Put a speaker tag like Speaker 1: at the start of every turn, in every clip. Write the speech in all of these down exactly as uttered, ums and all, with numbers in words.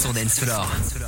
Speaker 1: son dance floor.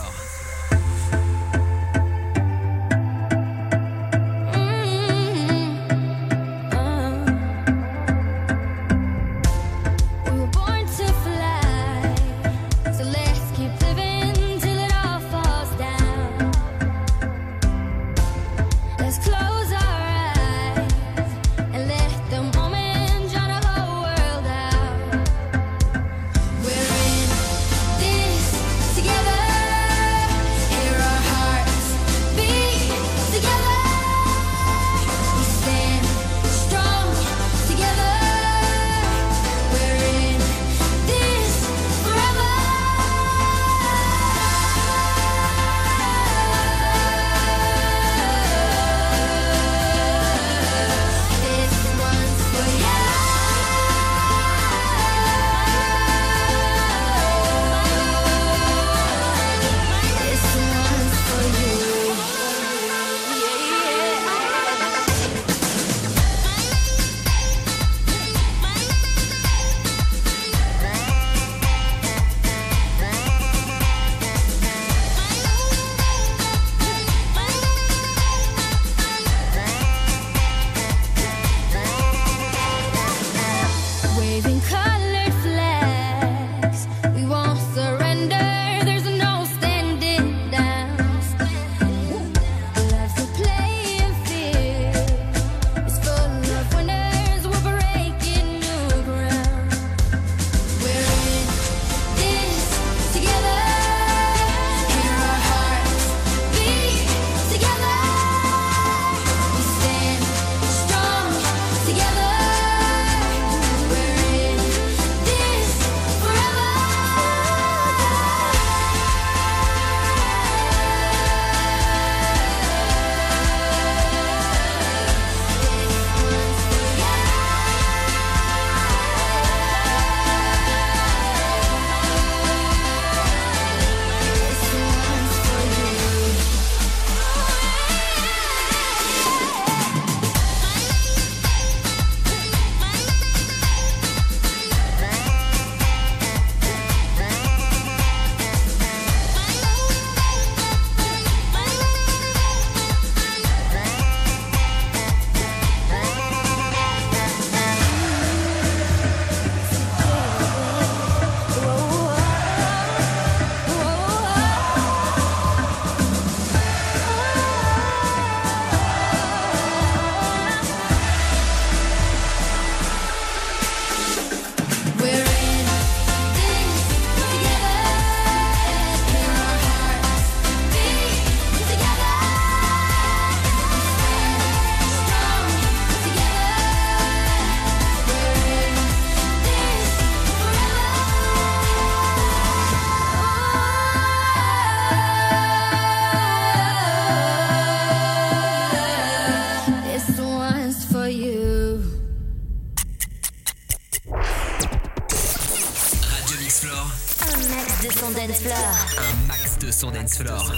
Speaker 1: Un max de son dance floor.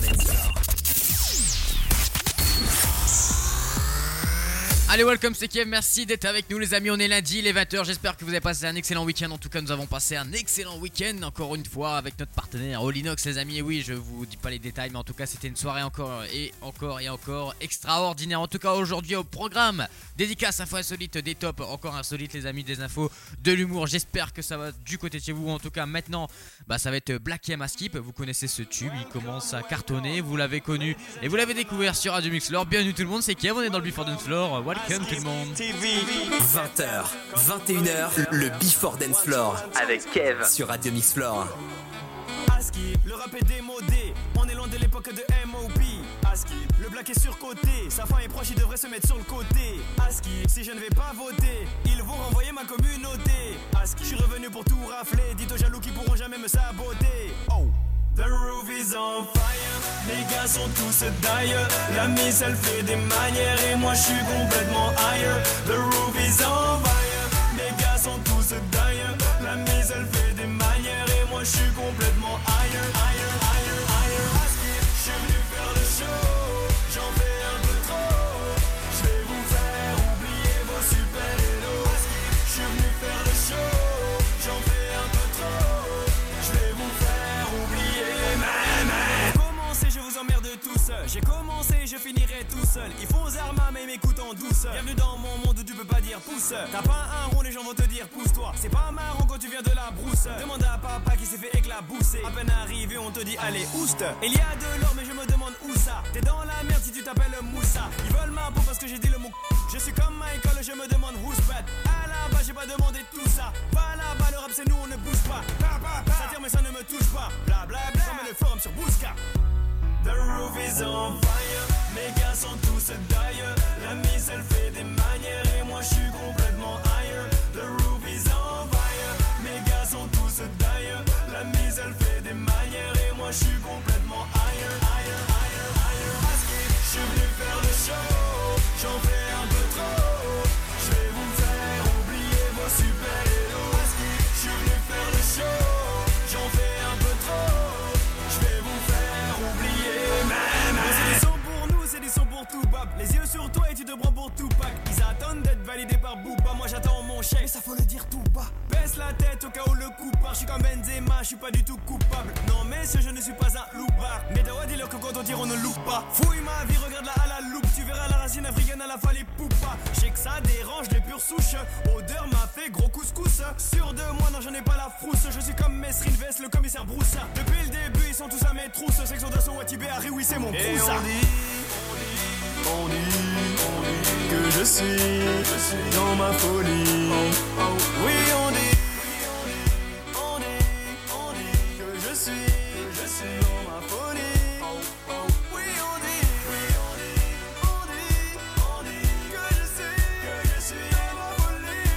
Speaker 1: Allez, welcome, c'est Kev, merci d'être avec nous les amis, on est lundi, il est vingt heures, j'espère que vous avez passé un excellent week-end. En tout cas nous avons passé un excellent week-end, encore une fois avec notre partenaire Allinox les amis. Et oui, je vous dis pas les détails, mais en tout cas c'était une soirée encore et encore et encore extraordinaire. En tout cas aujourd'hui au programme, dédicace, info insolite, des tops, encore insolite les amis, des infos, de l'humour. J'espère que ça va du côté de chez vous. En tout cas maintenant, bah, ça va être Black M à Skip, vous connaissez ce tube, il commence à cartonner, vous l'avez connu et vous l'avez découvert sur Radio Mix Floor. Bienvenue tout le monde, c'est Kev, on est dans le Before Dance Floor. Welcome tout le monde.
Speaker 2: vingt heures, vingt et une heures, le Before Dance Floor avec Kev sur Radio Mix Floor.
Speaker 3: Aski, le rap est démodé, on est loin de l'époque de M O P. Aski, le black est surcoté, sa fin est proche, il devrait se mettre sur le côté. Aski, si je ne vais pas voter, ils vont renvoyer ma communauté. Aski, je suis revenu pour tout rafler, dites aux jaloux qui pourront jamais me saboter. Oh, the roof is on fire, les gars sont tous d'ailleurs. La miss elle fait des manières et moi je suis complètement ailleurs. The roof is on fire, les gars sont tous d'ailleurs. La miss elle fait des manières et moi je suis complètement ailleurs, ailleurs, ailleurs, ailleurs. Aski, je suis venu faire le show, j'en fais un peu trop. Je vais vous faire oublier vos super-héros. Aski, je suis venu faire le show, j'en fais un peu trop. Je vais vous faire oublier. finirai tout seul. Ils font aux armes mais ils m'écoutent en douceur. Bienvenue dans mon monde où tu peux pas dire pouce. T'as pas un rond, les gens vont te dire pousse-toi. C'est pas marrant quand tu viens de la brousse. Demande à papa qui s'est fait éclabousser. À peine arrivé on te dit allez ouste. Il y a de l'or mais je me demande où ça. T'es dans la merde si tu t'appelles Moussa. Ils veulent ma peau parce que j'ai dit le mot. Je suis comme Michael, je me demande who's bad. À la base j'ai pas demandé tout ça. Pas là-bas, le rap c'est nous, on ne bouge pas. Ça tire mais ça ne me touche pas. Bla bla bla, j'en mets le forum sur Bouska. The roof is on fire. Mes gars sont tous d'ailleurs. La mise elle fait des manières et moi je suis complètement ailleurs. The roof is on fire. Mes gars sont tous d'ailleurs. La mise elle fait des manières et moi je suis complètement ailleurs, ailleurs, ailleurs, ailleurs. Parce que je suis venu faire le show. J'en fais un peu trop. Je vais vous faire oublier vos super-héros. Parce que je suis venu faire le show. J'en fais un peu trop. Je vais vous faire oublier. Même c'est des sons pour nous, c'est des sons pour tout bab. Les yeux sur toi et tu te prends pour Tupac. Ils attendent d'être validés par Booba. Moi j'attends mon chèque, mais ça faut le dire tout bas. Baisse la tête au cas où le coup part. Je suis comme Benzema, je suis pas du tout coupable. Non messieurs, je ne suis pas un loupard. Mais Dawa dis-leur que quand on tire on ne loupe pas. Fouille ma vie, regarde-la à la loupe. Tu verras la racine africaine à la fallait poupa. Je sais que ça dérange les pures souches. Odeur m'a fait gros couscous. Sûr de moi, non j'en ai pas la frousse. Je suis comme Mesrine Vest, le commissaire Broussa. Depuis le début ils sont tous à mes trousses. Section d'assaut Watibé, Harry, oui c'est mon Broussa. On dit, on dit, on dit que je suis, je suis dans ma folie. Oh, oh. Oui on dit, on dit, on dit que je suis, je suis dans ma folie. Oh, oh. Oui on dit, oui on dit, on dit, on dit que je suis, que je suis dans ma folie.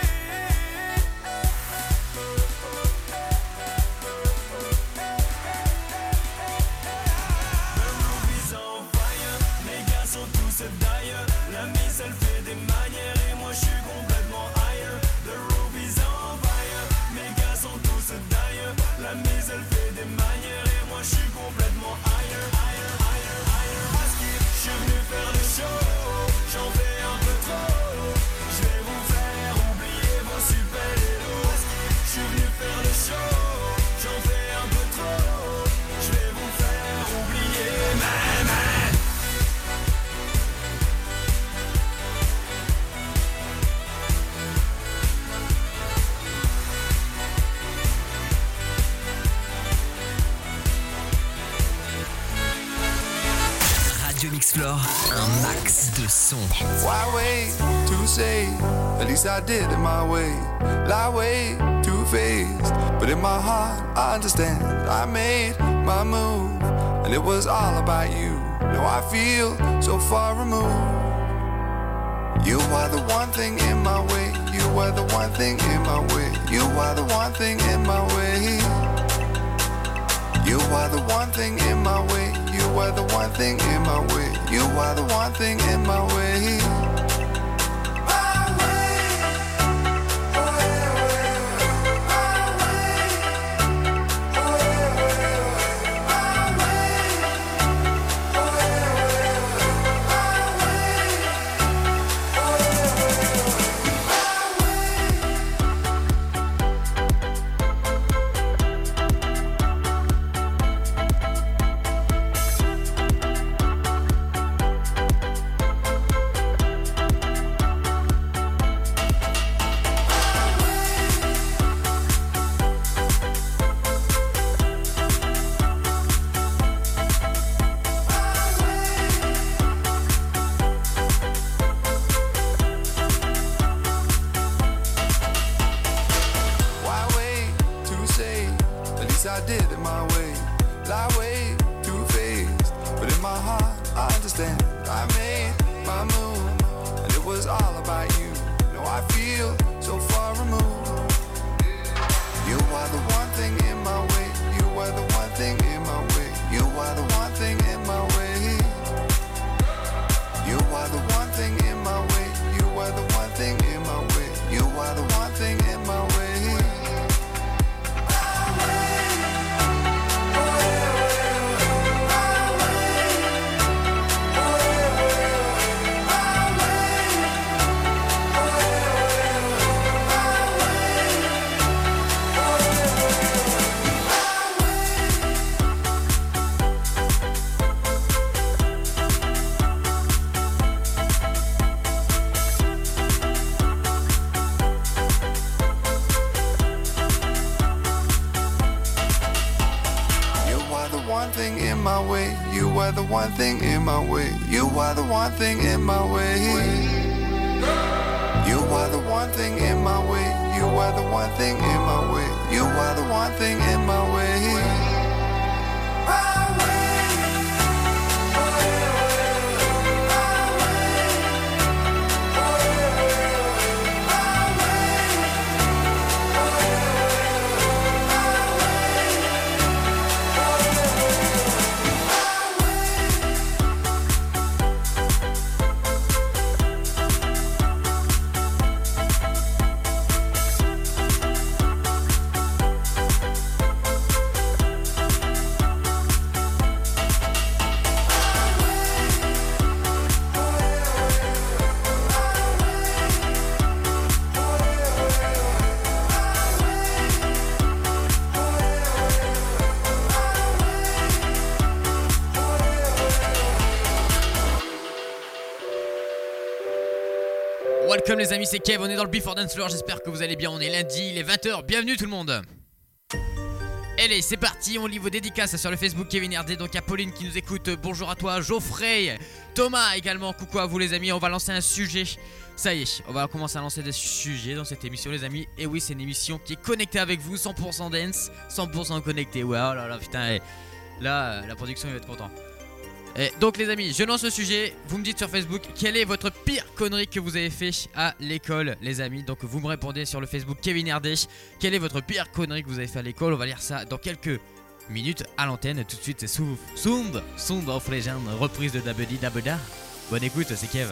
Speaker 3: The roof is on fire, mes gars sont tous d'ailleurs. La mise elle fait des manières et moi je suis complètement ailleurs. The roof is on fire, mes gars sont tous d'ailleurs. La mise elle fait des manières et moi je suis complètement ailleurs, ailleurs, ailleurs, ailleurs. Parce que je suis venu faire le show, j'en fais un peu trop. Je vais vous faire oublier vos super-héros. Parce que je suis venu faire le show, j'en fais un peu trop. Je vais vous faire oublier, man, man.
Speaker 2: Radio Mixflore, un max de son.
Speaker 4: Why wait to say? At least I did it my way. Lie way too faced, but in my heart I understand. I made my move, and it was all about you. Now I feel so far removed. You are the one thing in my way. You are the one thing in my way. You are the one thing in my way. You are the one thing in my way. You are the one thing in my way. You are the one thing in my way. I did it my way. Lie way too faced, but in my heart I understand. I made my move, and it was all about you. Now I feel so far removed. You are the one thing in my way. You are the one thing in my way. You are the one thing in my way. You are the one thing in my way. You are the one thing in my way. You are the one thing in my way. were the one thing in my way. You were the one thing in my way. You were the one thing in my way. You were the one thing in my way. You were the one thing in my way.
Speaker 1: Welcome les amis, c'est Kev, on est dans le Before Dance Floor, j'espère que vous allez bien, on est lundi, il est vingt heures, bienvenue tout le monde. Allez, c'est parti, on lit vos dédicaces sur le Facebook Kevin R D, donc il y a Pauline qui nous écoute, bonjour à toi, Geoffrey, Thomas également, coucou à vous les amis, on va lancer un sujet. Ça y est, on va commencer à lancer des sujets dans cette émission les amis. Et oui, c'est une émission qui est connectée avec vous, cent pour cent dance, cent pour cent connectée. Ouais, oh là là, putain, et là, la production il va être content. Et donc les amis, je lance le sujet, vous me dites sur Facebook quelle est votre pire connerie que vous avez fait à l'école les amis. Donc vous me répondez sur le Facebook Kevin R D, quelle est votre pire connerie que vous avez fait à l'école. On va lire ça dans quelques minutes à l'antenne. Tout de suite c'est Sound, Sound, Sound of Legend, reprise de Dabedi Dabeda. Bonne écoute, c'est Kev.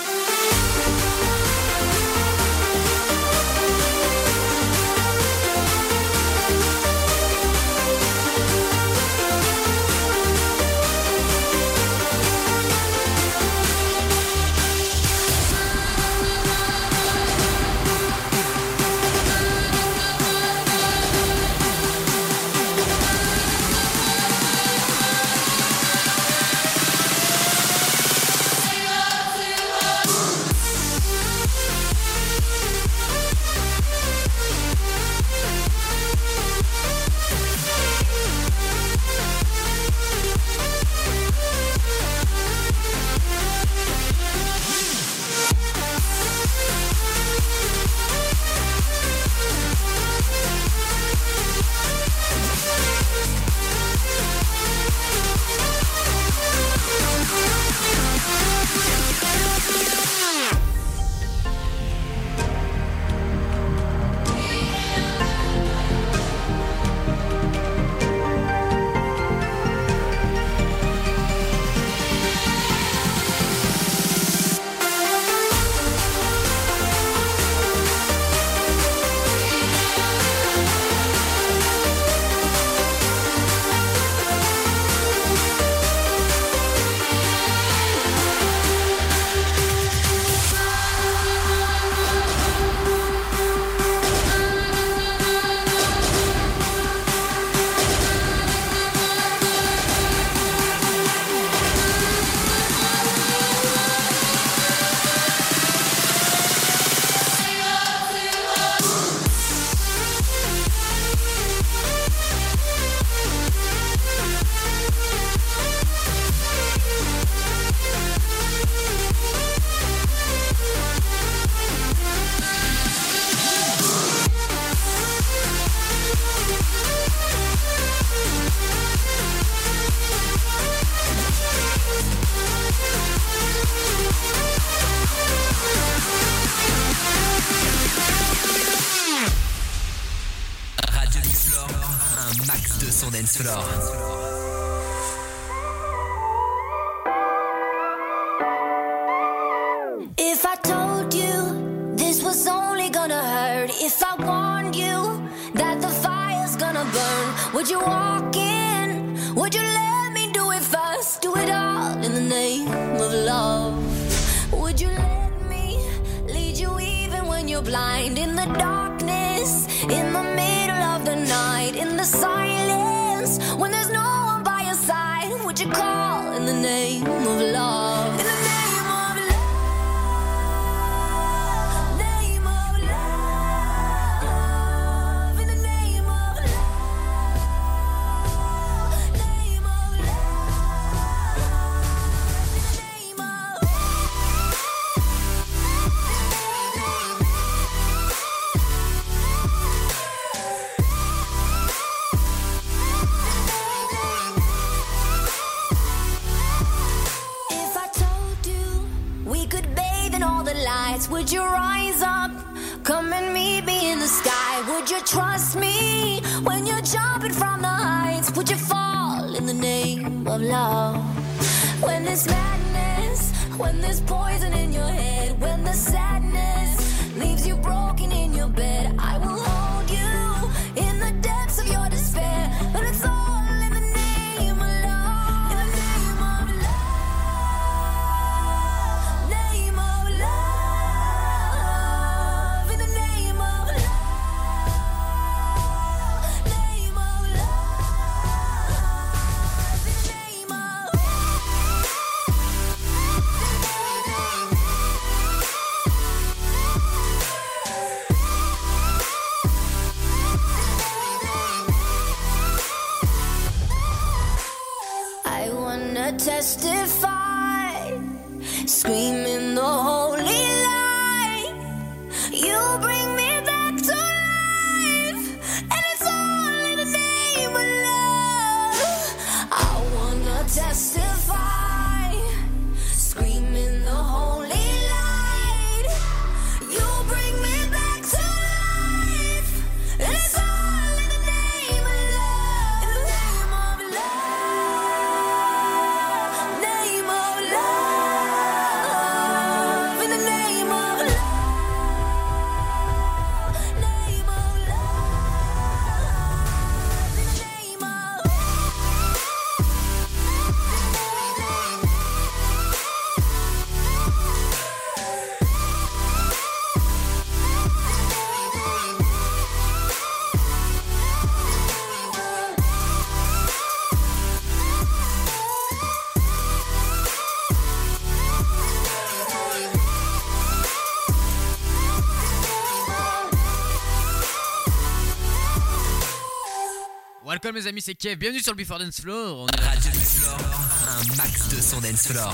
Speaker 2: Dance Floor.
Speaker 5: If I told you this was only gonna hurt, if I warned you that the fire's gonna burn, would you walk in? Would you let me do it first? Do it all in the name of love. Would you let me lead you even when you're blind? In the darkness, in the middle of the night, in the silence, when there's no one by your side, would you call in the name of love? In the name of love, name of love, in the name of love, name of love, all the lights? Would you rise up? Come and meet me in the sky. Would you trust me when you're jumping from the heights? Would you fall in the name of love? When there's madness, when there's poison in your head, when the sadness leaves you broken in your bed, I will hold you in the depths of your despair. But it's all in the name of love. In the name of love. Name of love. In the name of love. Name of love. In the name of I wanna testify, screaming the holy light. You bring me back to life, and it's all in the name of love. I wanna testify, screaming the holy light. You bring me back to life, and it's all in the name of love. In the name of love. Name of love. In the name of love. Name of love. In the name of
Speaker 1: Welcome mes amis, c'est Kev, bienvenue sur le Before Dance Floor. On est là.
Speaker 2: Radio Mix Floor, un max de son dance floor.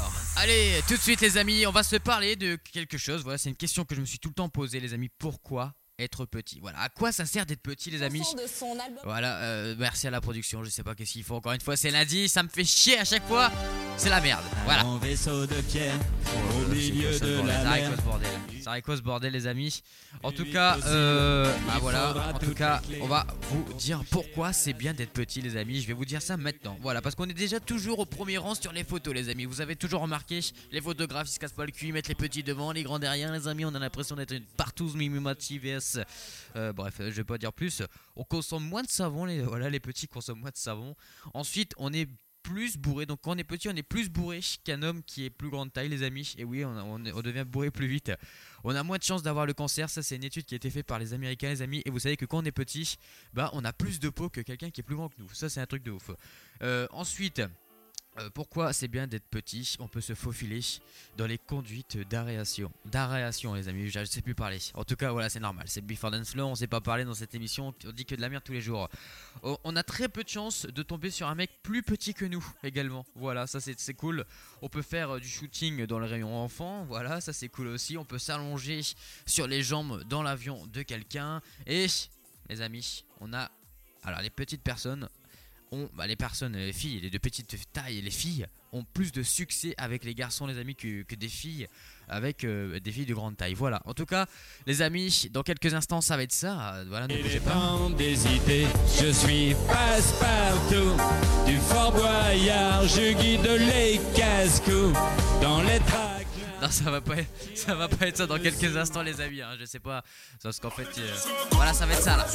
Speaker 1: Allez, tout de suite les amis, on va se parler de quelque chose. Voilà, c'est une question que je me suis tout le temps posée les amis. Pourquoi être petit? Voilà, à quoi ça sert d'être petit les amis? Voilà, euh, merci à la production, je sais pas qu'est-ce qu'il faut. Encore une fois, c'est lundi, ça me fait chier à chaque fois. C'est la merde, voilà.
Speaker 6: Un vaisseau de pierre
Speaker 1: Oh,
Speaker 6: au milieu de la
Speaker 1: ça arrive
Speaker 6: mer.
Speaker 1: ce bordel. Ça arrive ce bordel les amis. En tout cas, euh, bah voilà. En tout cas, on va vous dire pourquoi c'est bien d'être petit les amis. Je vais vous dire ça maintenant. Voilà, parce qu'on est déjà toujours au premier rang sur les photos les amis. Vous avez toujours remarqué, les photographes ils se cassent pas le cul, ils mettent les petits devant, les grands derrière les amis. On a l'impression d'être une partouze mimimati vs. Euh, bref, je vais pas dire plus. On consomme moins de savon, les voilà les petits consomment moins de savon. Ensuite, on est plus bourré, donc quand on est petit on est plus bourré qu'un homme qui est plus grande taille les amis, et oui on, on, on devient bourré plus vite, on a moins de chances d'avoir le cancer, ça c'est une étude qui a été faite par les américains les amis, et vous savez que quand on est petit, bah on a plus de peau que quelqu'un qui est plus grand que nous, ça c'est un truc de ouf. Euh, ensuite, Euh, pourquoi c'est bien d'être petit? On peut se faufiler dans les conduites d'aération. D'aération les amis, je ne sais plus parler. En tout cas voilà, c'est normal, c'est Before Dance Floor, on sait pas parler dans cette émission, on dit que de la merde tous les jours. Oh, on a très peu de chance de tomber sur un mec plus petit que nous également. Voilà, ça c'est, c'est cool. On peut faire euh, du shooting dans le rayon enfant, voilà, ça c'est cool aussi. On peut s'allonger sur les jambes dans l'avion de quelqu'un. Et les amis, on a... Alors les petites personnes... ont, bah, les personnes, les filles, les de petite taille, les filles ont plus de succès avec les garçons, les amis, que, que des filles avec euh, des filles de grande taille. Voilà. En tout cas, les amis, dans quelques instants, ça va être ça. Voilà, ne bougez pas.
Speaker 6: Temps des idées, je suis passe-partout. Du Fort Boyard, je guide les casse-cou dans les tracts.
Speaker 1: Non, ça va pas être, ça va pas être ça dans quelques instants, les amis. Hein, je sais pas, parce qu'en fait, euh, voilà, ça va être ça là.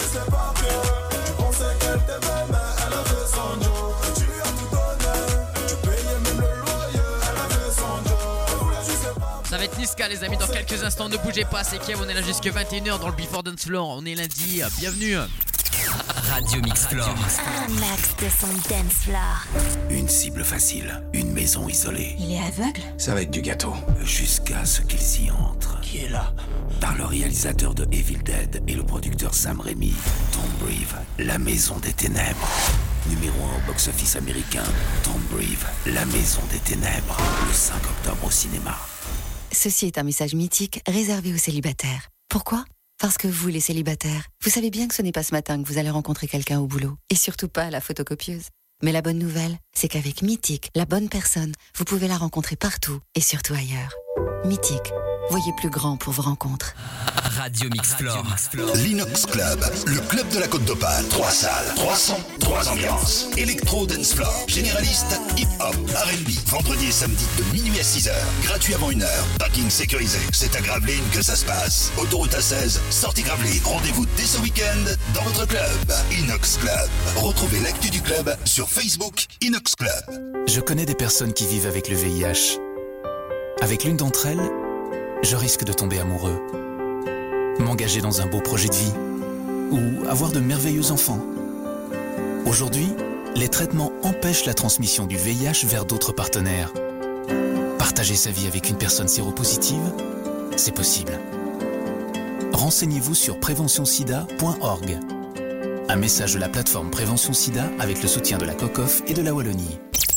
Speaker 1: Ça va être Niska les amis dans quelques instants, ne bougez pas, c'est Kev, on est là jusqu'à vingt et une heures dans le Before Dance Floor, on est lundi, bienvenue.
Speaker 2: Radio Mix Floor.
Speaker 5: Un max de son dance floor.
Speaker 7: Une cible facile, une maison isolée.
Speaker 5: Il est aveugle?
Speaker 7: Ça va être du gâteau. Jusqu'à ce qu'il s'y entre. Qui est là? Par le réalisateur de Evil Dead et le producteur Sam Raimi, Tombrief, la maison des ténèbres. Numéro un au box-office américain, Tombrief, la maison des ténèbres. Le cinq octobre au cinéma.
Speaker 8: Ceci est un message mythique réservé aux célibataires. Pourquoi ? Parce que vous, les célibataires, vous savez bien que ce n'est pas ce matin que vous allez rencontrer quelqu'un au boulot. Et surtout pas à la photocopieuse. Mais la bonne nouvelle, c'est qu'avec Mythique, la bonne personne, vous pouvez la rencontrer partout et surtout ailleurs. Mythique. Voyez plus grand pour vos rencontres.
Speaker 2: Radio Mixflore.
Speaker 9: L'Inox Club, le club de la Côte d'Opale. Trois salles, trois sons, trois ambiances. Electro Dance Floor, généraliste, hip-hop, R and B. Vendredi et samedi de minuit à six heures. Gratuit avant une heure. Parking sécurisé. C'est à Gravelines que ça se passe. Autoroute A seize, sortie Gravelines. Rendez-vous dès ce week-end dans votre club. Inox Club. Retrouvez l'actu du club sur Facebook Inox Club.
Speaker 10: Je connais des personnes qui vivent avec le V I H. Avec l'une d'entre elles, je risque de tomber amoureux, m'engager dans un beau projet de vie ou avoir de merveilleux enfants. Aujourd'hui, les traitements empêchent la transmission du V I H vers d'autres partenaires. Partager sa vie avec une personne séropositive, c'est possible. Renseignez-vous sur prévention sida point org. Un message de la plateforme Prévention Sida avec le soutien de la COCOF et de la Wallonie.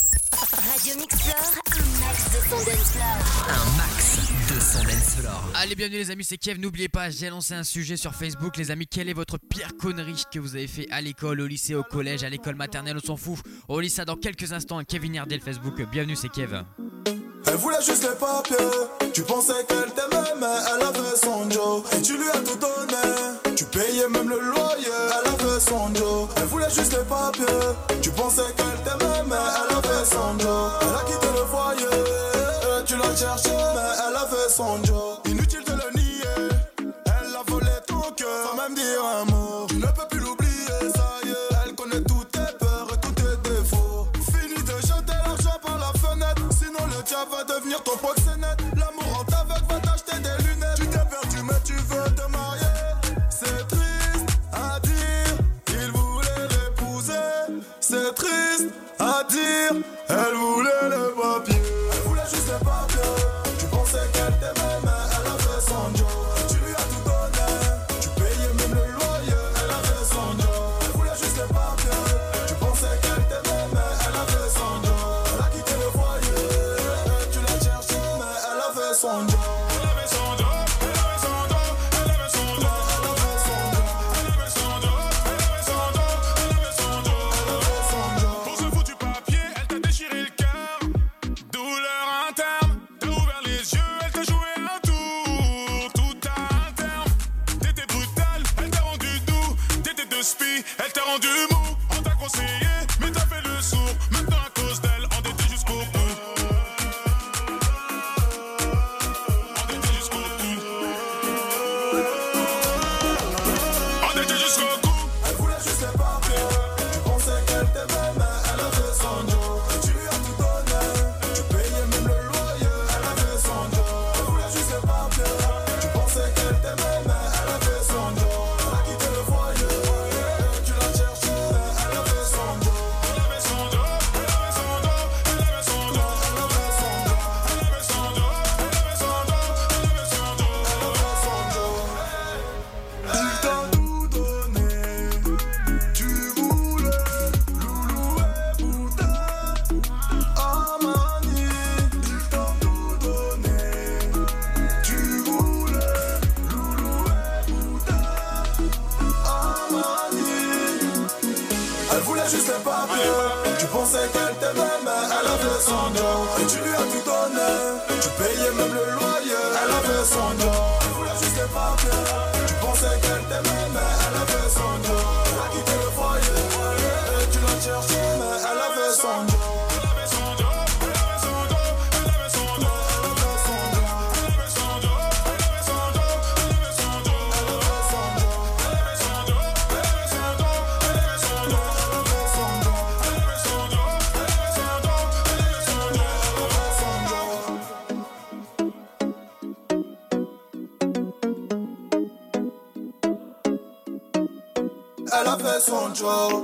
Speaker 5: Radio Mixflore, un max de son dance floor.
Speaker 2: Un max de son dance floor.
Speaker 1: Allez, bienvenue les amis, c'est Kev. N'oubliez pas, j'ai lancé un sujet sur Facebook. Les amis, quelle est votre pire connerie que vous avez fait à l'école, au lycée, au collège, à l'école maternelle? On s'en fout. On lit ça dans quelques instants. Kevin Herdel, Facebook. Bienvenue, c'est Kev.
Speaker 11: Elle voulait juste les papiers. Tu pensais qu'elle t'aimait, mais elle avait son Joe. Tu lui as tout donné. Tu payais même le loyer. Elle avait son Joe. Elle voulait juste les papiers. Tu pensais qu'elle t'aimait, mais elle avait son Joe. Elle a quitté le foyer. Tu l'as cherché, mais elle avait son Joe. Inutile de le nier. Elle a volé ton cœur sans même dire un mot. Tu ne peux plus l'oublier, ça y est. Elle connaît toutes tes peurs et tous tes défauts. Fini de jeter l'argent par la fenêtre. Sinon le diable va devenir ton proxénète. L'amour en t'aveugle va t'acheter des lunettes. Tu t'es perdu mais tu veux te marier. C'est triste à dire, il voulait l'épouser. C'est triste à dire, elle voulait le papier. Elle voulait juste les papiers. Tu pensais qu'elle t'aimait mais elle avait son Joe. Tu lui as tout donné. Tu payais même le loyer. Elle avait son Joe. Elle voulait juste les papiers. Tu pensais qu'elle t'aimait mais elle avait son Joe. Elle a quitté le foyer. Tu l'as cherché mais elle avait son Joe. Elle avait son Joe. Elle avait son Joe. Elle avait son Joe. Elle avait son Joe. Elle avait son Joe. Elle avait son Joe. Elle avait son Joe. Elle avait son Joe.
Speaker 12: Pour ce foutu papier, elle t'a déchiré le cœur. Douleur interne, t'as ouvert les yeux, elle t'a joué un tour. Tout à un terme, t'étais brutal, elle t'a rendu doux. T'étais de spi, elle t'a rendu mou. On t'a conseillé, mais t'as fait le sourd. Maintenant à cause d'elle, on était jusqu'au bout. On était jusqu'au bout. On était jusqu'au bout.
Speaker 11: Elle voulait juste les papiers. Tu pensais qu'elle t'aimait mais elle avait son Joe. Tu lui as tout donné. Tu payais même le loyer. Elle avait son Joe. Elle voulait juste les papiers. Tu pensais qu'elle t'aimait mais elle avait son Joe. Elle a quitté le foyer. Tu l'as cherché mais elle avait son Joe.
Speaker 12: Elle avait son Joe. Elle avait son Joe. Elle avait son Joe.
Speaker 11: Elle avait son Joe.
Speaker 12: Elle avait son Joe. Elle avait son Joe. Elle avait son Joe.
Speaker 11: Elle avait son Joe. Il t'a tout donné. Tu voulais loulou et boutin. Amani. Il t'a tout donné. Tu voulais loulou et boutin. Amani. Elle voulait juste les papiers. Tu pensais qu'elle t'aimait mais elle avait son Joe. Et tu lui as tout donné. Tu payais même le loyer. Elle avait son Joe. Elle voulait juste les papiers. Tu pensais qu'elle t'aimait mais elle avait son Joe. Elle a quitté le foyer. Et tu l'as cherché mais elle avait son Joe.
Speaker 12: Elle avait son Joe. Elle avait son Joe. Elle avait son Joe.
Speaker 11: Elle avait son Joe.
Speaker 12: Elle avait son Joe. Elle avait son Joe. Elle avait son Joe.
Speaker 11: Elle avait son Joe.
Speaker 12: Elle avait son Joe. Elle avait son Joe. Elle avait son Joe.
Speaker 11: Elle avait son Joe.
Speaker 12: Elle avait son Joe. Elle avait son Joe. Elle avait son Joe.
Speaker 11: Elle avait son Joe. Elle avait son Joe.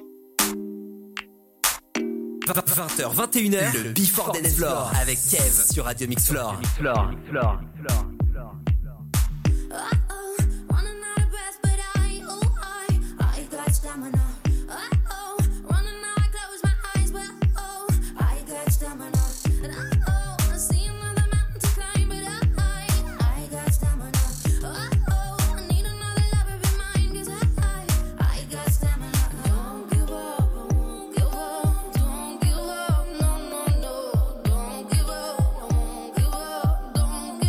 Speaker 2: vingt heures, vingt et une heures, le Before Dance Floor avec Kev sur Radio Mixflore.
Speaker 5: Uh-oh, running out of breath, but I, oh, I, I got stamina. Uh-oh, running out, I close my eyes, but oh, I got stamina. And uh-oh, I see another mountain to climb, but I, I got stamina. Uh-oh, I need another lover be mine, 'cause I, I got stamina. Don't give up, won't give up, don't give up, no, no, no. Don't give up, won't give up, don't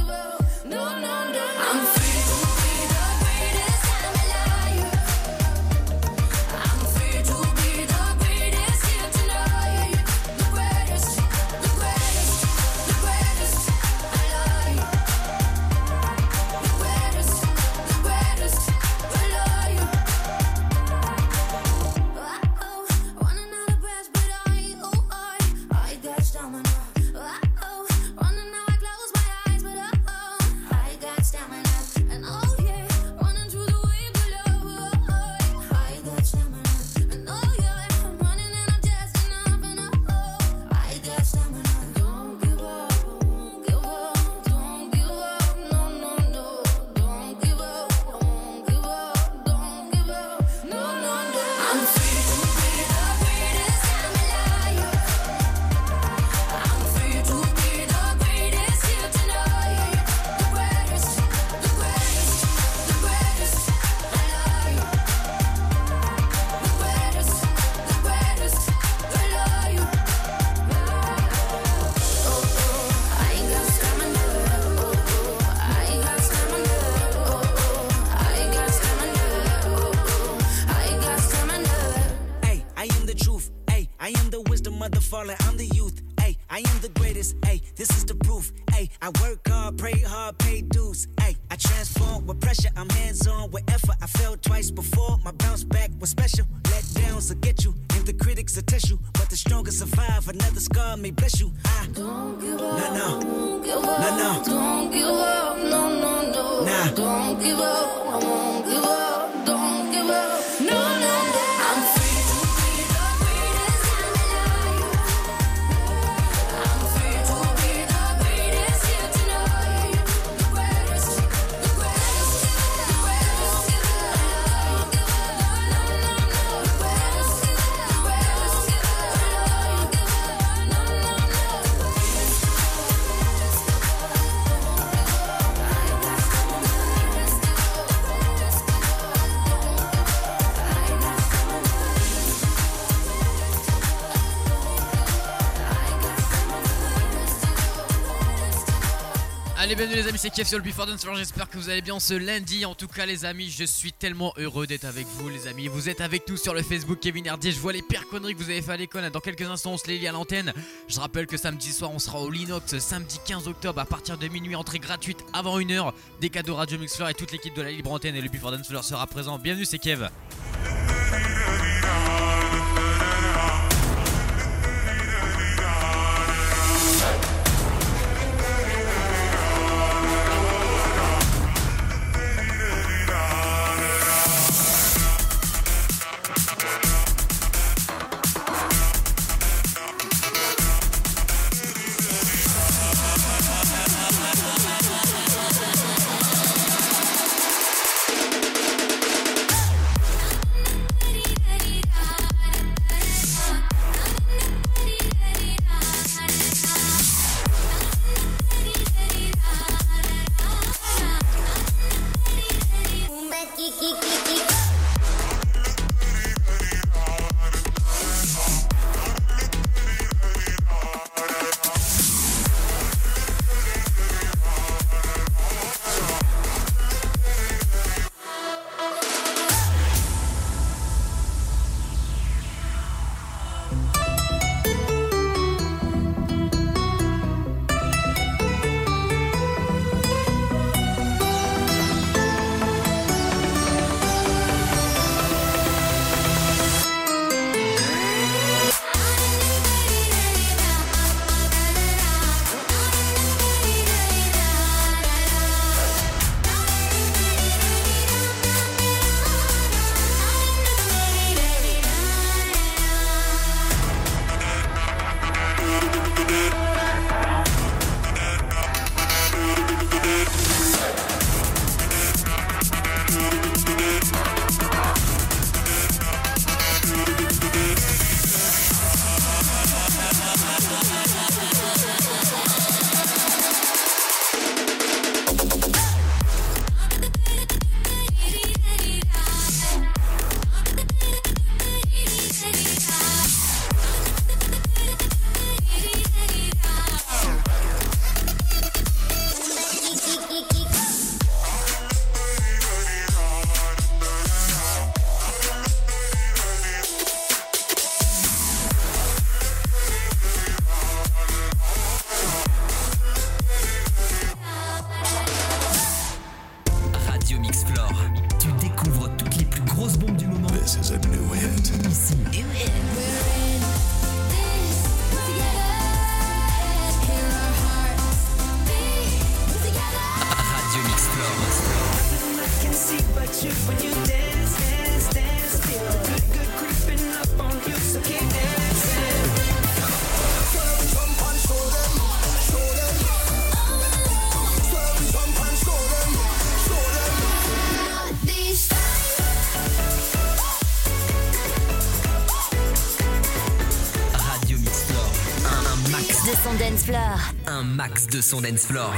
Speaker 13: falling, I'm the youth. Ay, I am the greatest. Ay, this is the proof. Ay, I work hard, pray hard, pay dues. Ay, I transform with pressure. I'm hands on with effort. I fell twice before. My bounce back was special. Let downs will get you, and the critics will test you. But the strongest survive. Another scar may bless you. I
Speaker 5: don't give up.
Speaker 13: No, no.
Speaker 5: Don't give up.
Speaker 13: No, no.
Speaker 5: Don't give up. No, no, no.
Speaker 13: Nah.
Speaker 5: Don't give up. I won't give up. Don't give up. No, no, no. I'm free.
Speaker 1: Allez, bienvenue les amis, c'est Kev sur le Before Dance Floor. J'espère que vous allez bien ce lundi. En tout cas les amis, je suis tellement heureux d'être avec vous les amis. Vous êtes avec nous sur le Facebook Kevin Herdier. Je vois les pires conneries que vous avez fait à l'école. Dans quelques instants on se les lit à l'antenne. Je rappelle que samedi soir on sera au Linox. Samedi quinze octobre à partir de minuit, entrée gratuite avant une heure. Des cadeaux Radio Mix Floor et toute l'équipe de la Libre Antenne et le Before Dance Floor sera présent. Bienvenue, c'est Kev.
Speaker 2: Un max de son dance floor.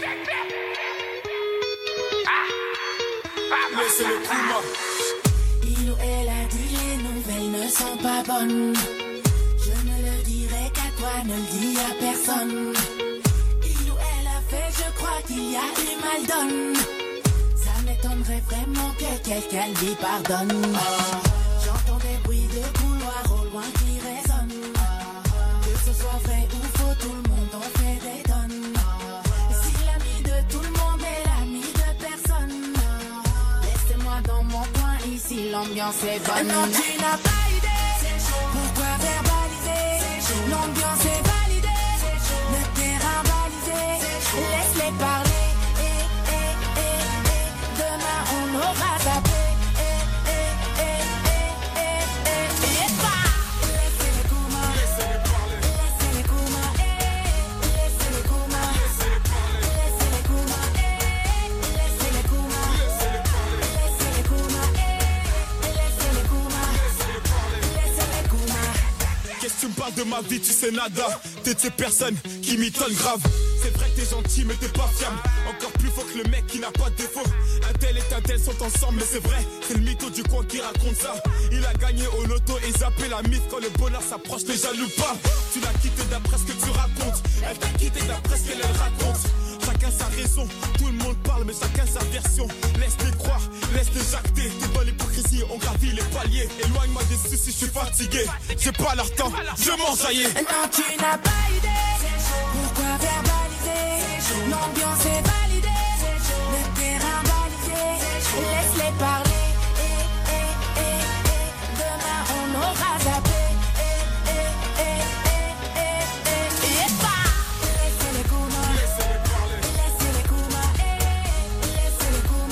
Speaker 11: Laissez le climat.
Speaker 5: Il ou elle a dit les nouvelles ne sont pas bonnes. Je ne le dirai qu'à toi, ne le dis à personne. Il ou elle a fait, je crois qu'il y a eu mal donne. Ça m'étonnerait vraiment que quelqu'un lui pardonne. J'entends des bruits de couloir au loin qui résonnent.
Speaker 14: vrai ou faux, tout le monde en fait des tonnes. Si l'ami de tout le monde est l'ami de personne, laissez-moi dans mon coin, ici l'ambiance est bonne. Non, tu n'as pas idée, pourquoi verbaliser? L'ambiance est validée, le terrain balisé, laisse-les parler. Et, et, et, et, demain on aura zappé.
Speaker 12: Tu me parles de ma vie, tu sais nada. T'es de ces personnes qui m'étonnent grave. C'est vrai que t'es gentil mais t'es pas fiable. Encore plus faux que le mec qui n'a pas de défaut. Un tel et un tel sont ensemble mais c'est vrai. C'est le mytho du coin qui raconte ça. Il a gagné au loto et zappé la mythe. Quand le bonheur s'approche les jaloux pas. Tu l'as quitté d'après ce que tu racontes. Elle t'a quitté d'après ce qu'elle raconte. Chacun sa raison, tout le monde parle mais chacun sa version. Laisse-les croire, laisse-les jacter. T'es dans l'hypocrisie, on gravit les paliers. Éloigne-moi des soucis, je suis fatigué. J'ai pas leur temps, je m'en jaillis.
Speaker 14: Non, tu n'as pas idée, pourquoi verbaliser? L'ambiance est validée, le terrain balisé, laisse-les parler. Et, et, et, et, demain on aura zappé. Et, et, et, et, et, et, et pas. Laissez les coups, laissez-les parler. Laissez les coups, laissez les coups,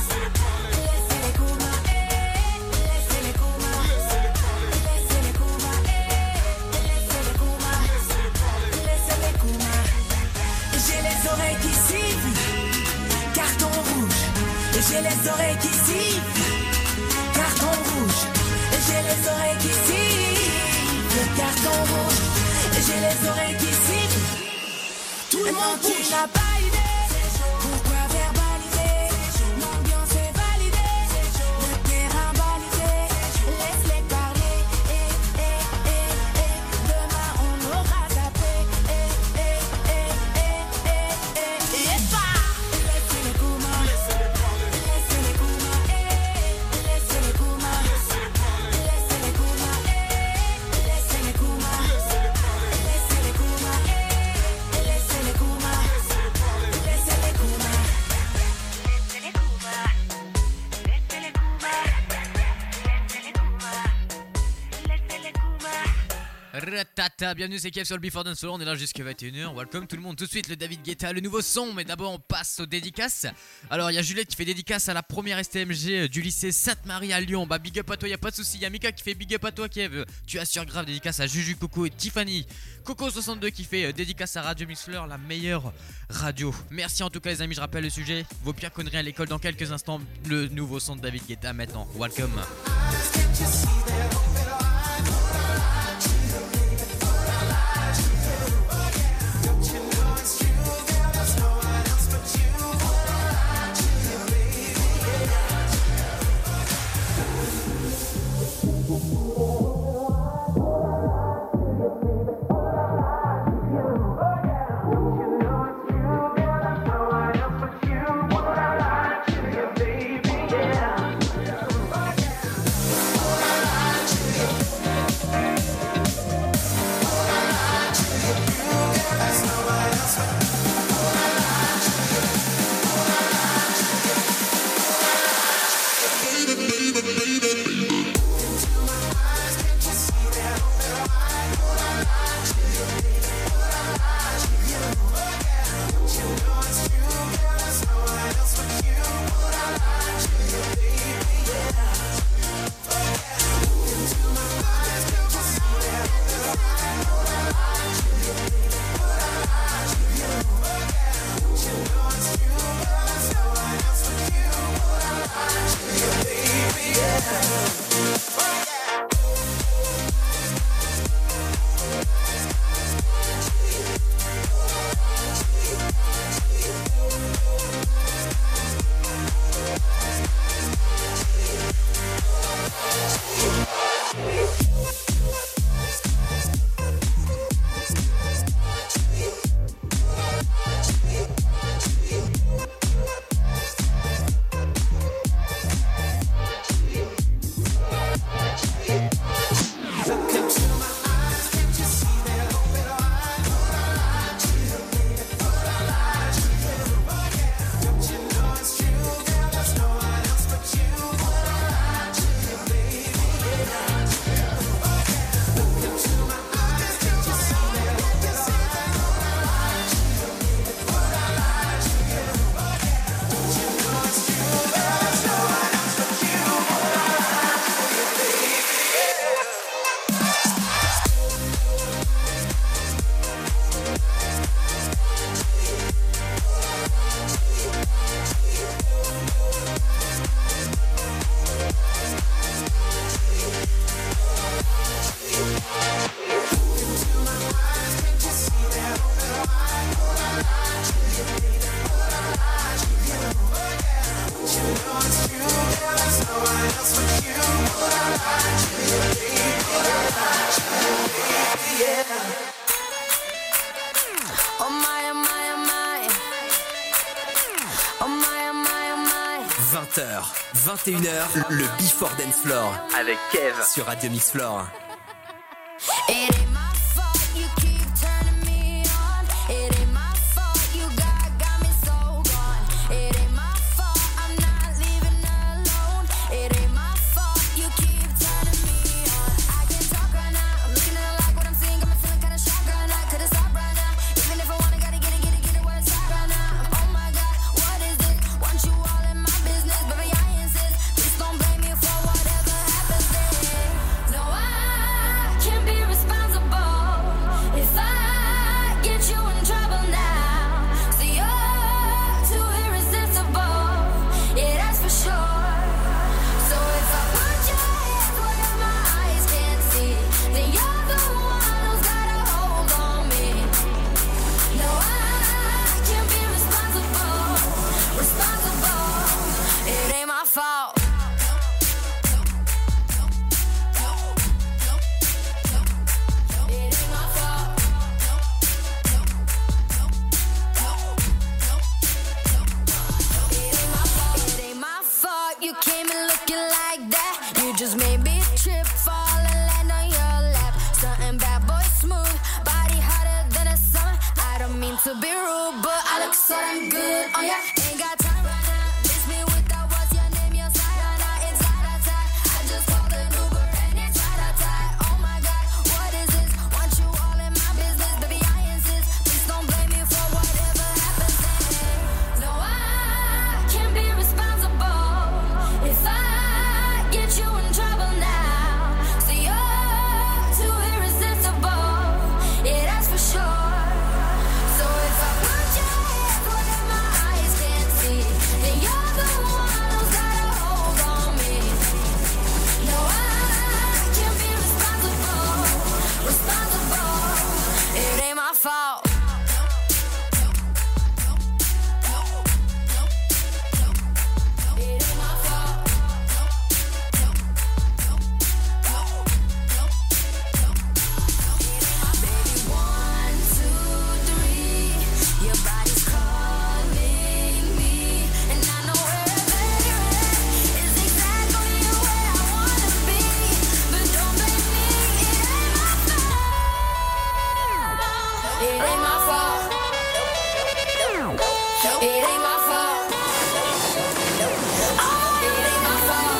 Speaker 14: laissez les coups, laissez les coups, laissez les coups, laissez les coups, laissez les coups, laissez les coups. J'ai les oreilles qui sifflent, carton rouge. J'ai les oreilles qui sifflent, carton rouge. J'ai les oreilles qui sifflent, carton rouge. J'ai les oreilles qui sifflent. Tout le monde qui n'a pas idée, pourquoi verbaliser? L'ambiance est validée, le terrain balisé, laisse-les parler. Et, et, et, et, demain on aura zappé. Et, et, et, et, et, et, et, et pas. Laissez les coups, laissez les parler. Laissez les coups, laissez les coups, laissez les coups, laissez les coups, laissez les coups, laissez les coups, laissez les coups, laissez les coups.
Speaker 1: Ratata, bienvenue c'est Kev sur le Before Dance Floor, on est là jusqu'à vingt et une heures, welcome tout le monde, tout de suite le David Guetta, le nouveau son, mais d'abord on passe aux dédicaces. Alors il y a Juliette qui fait dédicace à la première S T M G du lycée Sainte-Marie à Lyon, bah big up à toi, y a pas de souci. Il y a Mika qui fait big up à toi Kev, tu assures grave, dédicace à Juju, Coco et Tiffany. Coco soixante-deux qui fait dédicace à Radio Mix Fleur, la meilleure radio. Merci en tout cas les amis, je rappelle le sujet, vos pires conneries à l'école dans quelques instants, le nouveau son de David Guetta maintenant, welcome.
Speaker 14: Yeah.
Speaker 2: vingt heures, vingt et une heures, le Before Dance Floor avec Kev sur Radio Mix Floor.
Speaker 5: It ain't my fault you keep turning me on. It ain't my fault you got, got me so gone. It ain't my fault I'm not leaving alone. It ain't my fault you keep turning me on. I can't talk right now, I'm looking at like what I'm seeing. Got me feeling kinda shocked right now. Could've stopped right now. Even if I wanna, gotta get it, get it, get it where it's at right now. Oh my God, what is this? Want you all in my business, baby I insist. Please don't blame me for whatever happens then. No, I can't be responsible if I get you in trouble now. See, you're too irresistible, yeah, that's for sure. So if I put your hands where my eyes can't see, then you're the one who's got a hold on me. No, I can't be responsible, responsible. It ain't my fault. It ain't my fault you came in looking like that. You just made me trip, fall and land on your lap. Something bad boy smooth, body hotter than a summer. I don't mean to be rude, but I look so damn good on ya. Ain't got time right now. Miss me with that, what's your name? Your side or not? It's side or tie. I just called an Uber and it's side or tie. Oh my God, what is this? Want you all in my business, baby I insist. Please don't blame me for whatever happens then. No, I can't be responsible if I get you in trouble now. See, you're too irresistible, yeah, that's for sure. So if I put your hands where my eyes can't see, then you're the one who's got a hold on me. No, I can't be responsible, responsible. It ain't my fault. It ain't my fault. Baby, one, two, three, your body's calling me, and I know wherever you're at is exactly where I wanna be. But don't blame me, it ain't my fault. It ain't my fault. It ain't my fault. Oh, it ain't my fault.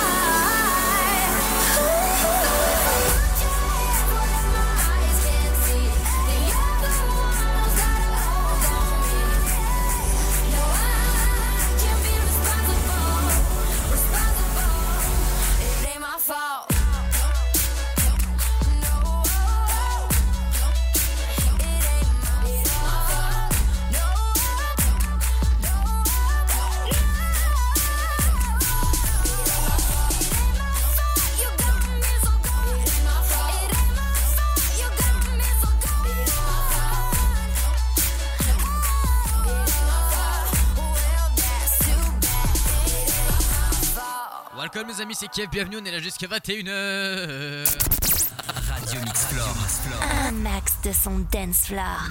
Speaker 1: Welcome les amis, c'est Kev, bienvenue, on est là jusqu'à vingt et une heures.
Speaker 2: Radio Mix Floor.
Speaker 5: Un max de son dance floor.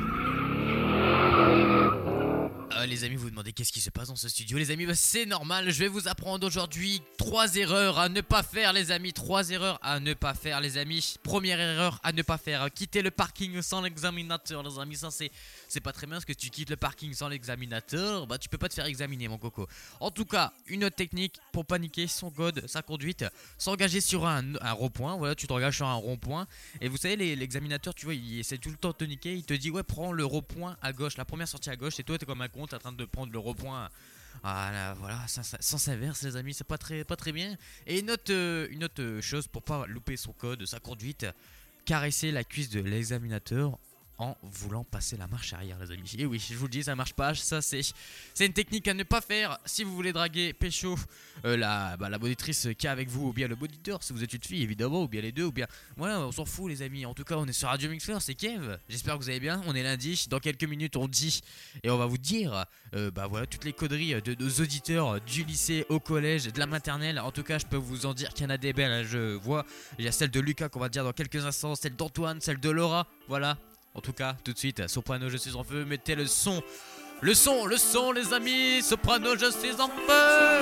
Speaker 1: Euh, les amis, vous vous demandez qu'est-ce qui se passe dans ce studio. Les amis, bah, c'est normal, je vais vous apprendre aujourd'hui trois erreurs à ne pas faire les amis. Trois erreurs à ne pas faire les amis. Première erreur à ne pas faire, quitter le parking sans l'examinateur les amis. Ça c'est, c'est pas très bien parce que si tu quittes le parking sans l'examinateur, bah tu peux pas te faire examiner mon coco. En tout cas, une autre technique pour paniquer son code, sa conduite, s'engager sur un, un rond-point. Voilà, tu t'engages sur un rond-point. Et vous savez, les, l'examinateur, tu vois, il essaie tout le temps de te niquer. Il te dit ouais, prends le rond-point à gauche, la première sortie à gauche. Et toi t'es comme un con, t'es en train de prendre le rond-point. Ah là, voilà, sans, sans s'inverse les amis, c'est pas très, pas très bien. Et une autre, euh, une autre chose pour pas louper son code, sa conduite, caresser la cuisse de l'examinateur en voulant passer la marche arrière les amis. Et oui, je vous le dis, ça marche pas, ça c'est, c'est une technique à ne pas faire si vous voulez draguer pécho euh, la, bah, la monitrice qui est avec vous, ou bien le moniteur si vous êtes une fille évidemment, ou bien les deux, ou bien voilà, on s'en fout les amis. En tout cas, on est sur Radio Mix Floor, c'est Kev, j'espère que vous allez bien, on est lundi, dans quelques minutes on dit et on va vous dire euh, bah voilà, toutes les conneries de nos auditeurs du lycée au collège, de la maternelle. En tout cas, je peux vous en dire qu'il y en a des belles, hein, je vois, il y a celle de Lucas qu'on va dire dans quelques instants, celle d'Antoine, celle de Laura, voilà. En tout cas, tout de suite, Soprano, je suis en feu, mettez le son Le son, le son les amis, soprano je suis en feu.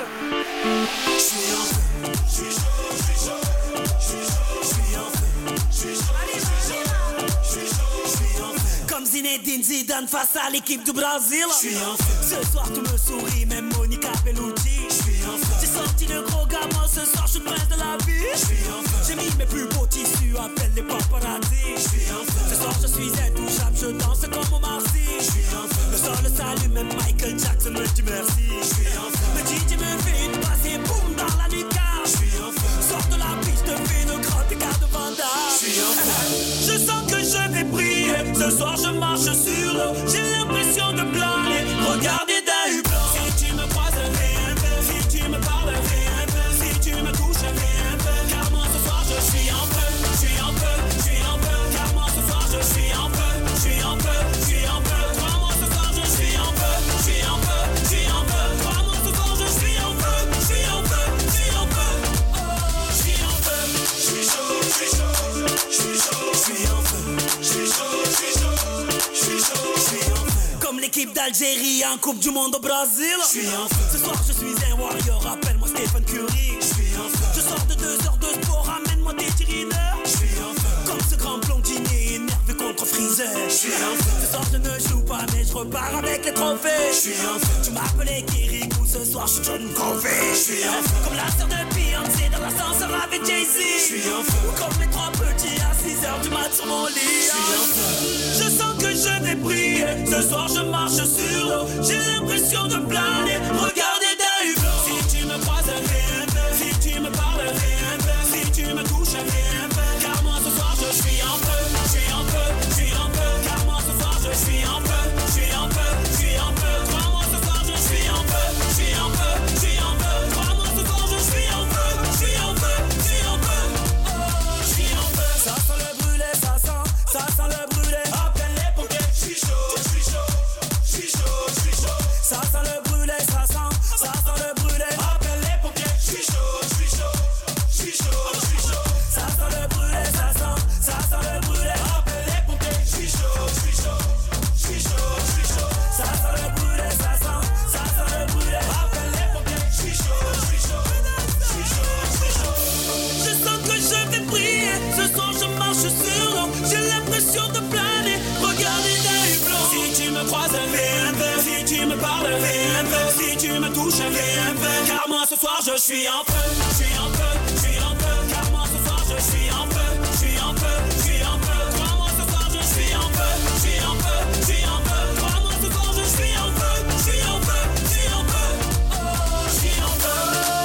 Speaker 3: Je suis en feu, je suis chaud, je suis chaud, je suis chaud, je suis en feu, je suis chaud, je suis chaud, je suis chaud, je suis en feu. Comme Zinedine Zidane face à l'équipe du Brésil. Je suis en feu. Ce soir tout me sourit, même Monica Bellucci. Je suis en feu. J'ai sorti le gros gamin, ce soir je suis le prince de la vie. Je suis en feu. J'ai mis mes plus beaux tissus, appelle les paparazzi. Je suis en feu. Ce soir je suis intouchable, je danse comme Omar Sy. Je suis en feu. Le sol s'allume, même Michael Jackson me dit merci. Je suis en feu. Le D J me fait une passe et boum dans la nuca. Je suis en feu. Sors de la piste, fais le grand écart de Vanda. Je suis en feu. Je sens que je vais briller. Ce soir je marche sur l'eau. J'ai l'impression de planer. Regardez d'un hublot. Si tu me croises, fais un peu. Si tu me parles, fais un peu. Si tu me touches, fais un peu. Car moi ce soir je suis en feu. Je suis en feu, je suis en feu. Car moi ce soir je suis en feu. Je suis en feu, je suis en feu. Crois-moi ce soir je suis en feu. Je suis en feu, je suis en feu. Crois-moi ce soir je suis en feu. Je suis en feu, je suis en feu. Oh, je suis en feu. Je suis chaud, je suis chaud. Je suis chaud, je suis en feu. Je suis chaud, je suis chaud. Je suis chaud, je suis en feu. Comme l'équipe d'Algérie en Coupe du Monde au Brésil. Je suis en feu. Ce soir je suis un warrior, appelle-moi Stephen Curry. Je suis en feu. Je sors de deux heures de sport, ramène-moi des tirineurs. Je suis en feu. Comme ce grand blondinier énervé contre Freezer. Je suis en feu. Ce soir je ne joue pas mais je repars avec les trophées. Je suis en feu. Tu m'appelais Kirikou, ce soir je suis John Covey. Je suis en feu. Comme la sœur de Beyoncé dans l'ascenseur avec Jay-Z. Je suis en feu. Ou comme les trois petits à six heures du mat sur mon lit. Je suis en feu. Je sens que je vais briller. Ce soir je marche sur l'eau. J'ai l'impression de planer. Regardez d'un hublot. Si tu me croises, fais un peu. Si tu me parles, fais un peu. Si tu me touches, fais un peu. Car moi ce soir je suis en feu. Je suis en feu, je suis en feu. Car moi ce soir je suis en feu. Je suis en feu, je suis en feu. Crois-moi ce soir je suis en feu. Je suis en feu, je suis en feu. Crois-moi ce soir je suis en feu. Je suis en feu, je suis en feu. Oh, je suis en feu. Ça sent le brûlé, ça sent, ça sent le brûlé. Appelle les pompiers. Je suis chaud, je suis chaud, je suis chaud, je suis chaud. Ça sent le brûlé, ça sent, ça sent le brûlé. Appelle les pompiers. Je suis chaud, je suis chaud, je suis chaud, je suis chaud. Ça sent le brûlé, ça sent, ça sent le brûlé. Appelle les pompiers. Je suis chaud, je suis chaud, je suis chaud, je suis chaud. Ça sent le brûlé, ça sent, ça sent le brûlé. Appelle les pompiers. Je suis chaud, je suis chaud, je suis chaud, je suis chaud. Je sens que je vais briller. Ce soir je marche sur l'eau. J'ai l'impression de planer. Regardez d'un hublot. Si tu me croises, fais un peu. Si tu me parles, fais un peu. Si tu me touches, fais un peu. Car moi ce soir je suis en feu. Je suis en feu, je suis en feu. Car moi ce soir je suis en feu. Je suis en feu, je suis en feu. Crois-moi ce soir je suis en feu. Je suis en feu, je suis en feu. Crois-moi ce soir je suis en feu. Je suis en feu, je suis en feu. Oh, je suis en feu.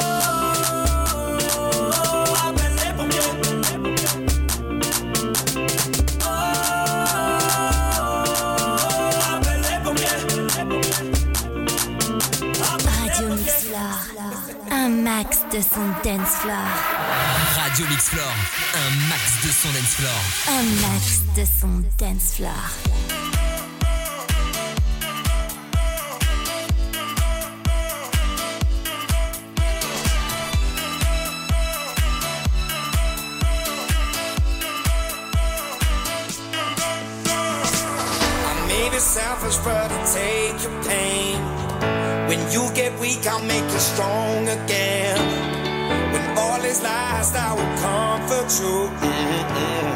Speaker 3: Oh, appelle les pompiers. Oh, appelle les pompiers.
Speaker 5: Radio Mixfloor, un max de son dance floor.
Speaker 2: Radio Mixfloor, un max de son dance floor.
Speaker 5: Un max de son dance floor.
Speaker 15: I may be selfish, but I take your pain. When you get weak, I'll make you strong again. When all is lost, I will comfort you. Mm-hmm.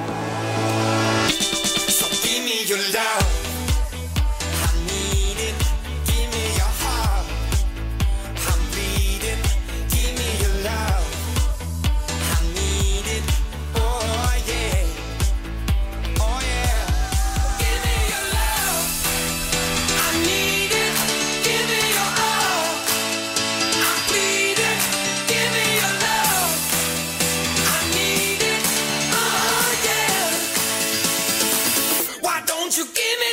Speaker 15: So give me your love. I need it. Give me your heart. I'm bleeding. Give me your love. I need it. Oh yeah. Oh yeah. Give me your love. I need it. Give me your all. I'm bleeding. Give me your love. I need it. Oh yeah. Why don't you give me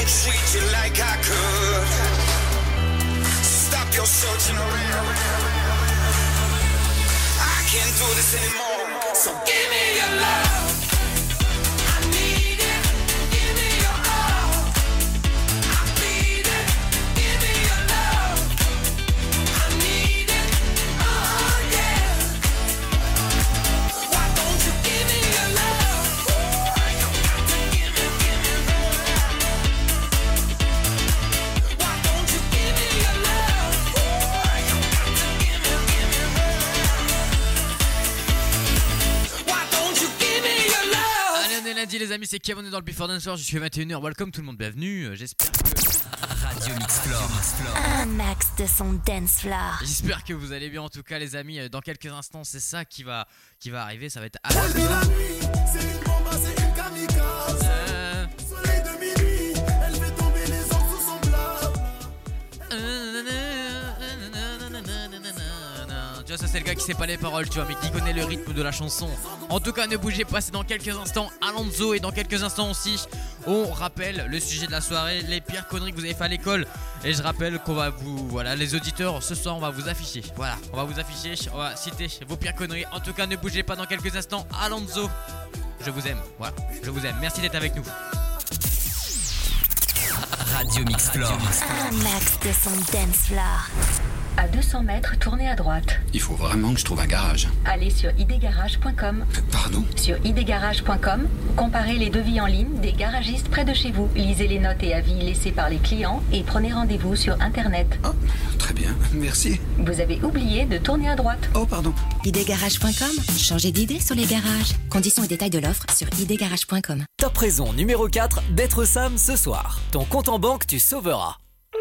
Speaker 15: could treat you like I could. Stop your searching around. I can't do this anymore. So give me your love. I need it. Give me your all. I need it. Give me your love. I need it. Oh yeah. Why don't you give me your love? You got to give me, give me more. Why don't you give me your love? You got to give me, give me more. Why don't you give me your love?
Speaker 1: Allez, on est lundi les amis, c'est Kev, on est dans le Before Dance Floor jusqu'à vingt et une heures. Welcome tout le monde, bienvenue. Euh, J'espère que
Speaker 2: Radio Mix Floor.
Speaker 5: Un max de son dance floor.
Speaker 1: J'espère que vous allez bien en tout cas les amis. Euh, Dans quelques instants, c'est ça qui va qui va arriver, ça va être à la
Speaker 11: Elle de la nuit, c'est une bombe, c'est une kamikaze.
Speaker 1: Euh,
Speaker 11: Soleil de minuit, elle fait tomber les anges sous son plat.
Speaker 1: Tu vois, ça c'est le gars qui sait pas les paroles, tu vois, mais qui connaît le rythme de la chanson. En tout cas, ne bougez pas, c'est dans quelques instants Alonso, et dans quelques instants aussi, on rappelle le sujet de la soirée, les pires conneries que vous avez fait à l'école. Et je rappelle qu'on va vous, voilà, les auditeurs, ce soir on va vous afficher, voilà, on va vous afficher, on va citer vos pires conneries. En tout cas, ne bougez pas, dans quelques instants Alonso. Je vous aime, voilà, je vous aime, merci d'être avec nous.
Speaker 2: Radio Mix Floor.
Speaker 5: Un max de son dance floor.
Speaker 16: À deux cents mètres, tournez à droite.
Speaker 17: Il faut vraiment que je trouve un garage.
Speaker 16: Allez sur idgarage point com.
Speaker 17: Pardon?
Speaker 16: Sur idgarage point com, comparez les devis en ligne des garagistes près de chez vous. Lisez les notes et avis laissés par les clients et prenez rendez-vous sur Internet.
Speaker 17: Oh, très bien, merci.
Speaker 16: Vous avez oublié de tourner à droite.
Speaker 17: Oh, pardon.
Speaker 18: idgarage point com. Changez d'idée sur les garages. Conditions et détails de l'offre sur idgarage point com.
Speaker 2: Top raison numéro quatre d'être Sam ce soir. Ton compte en banque, tu sauveras.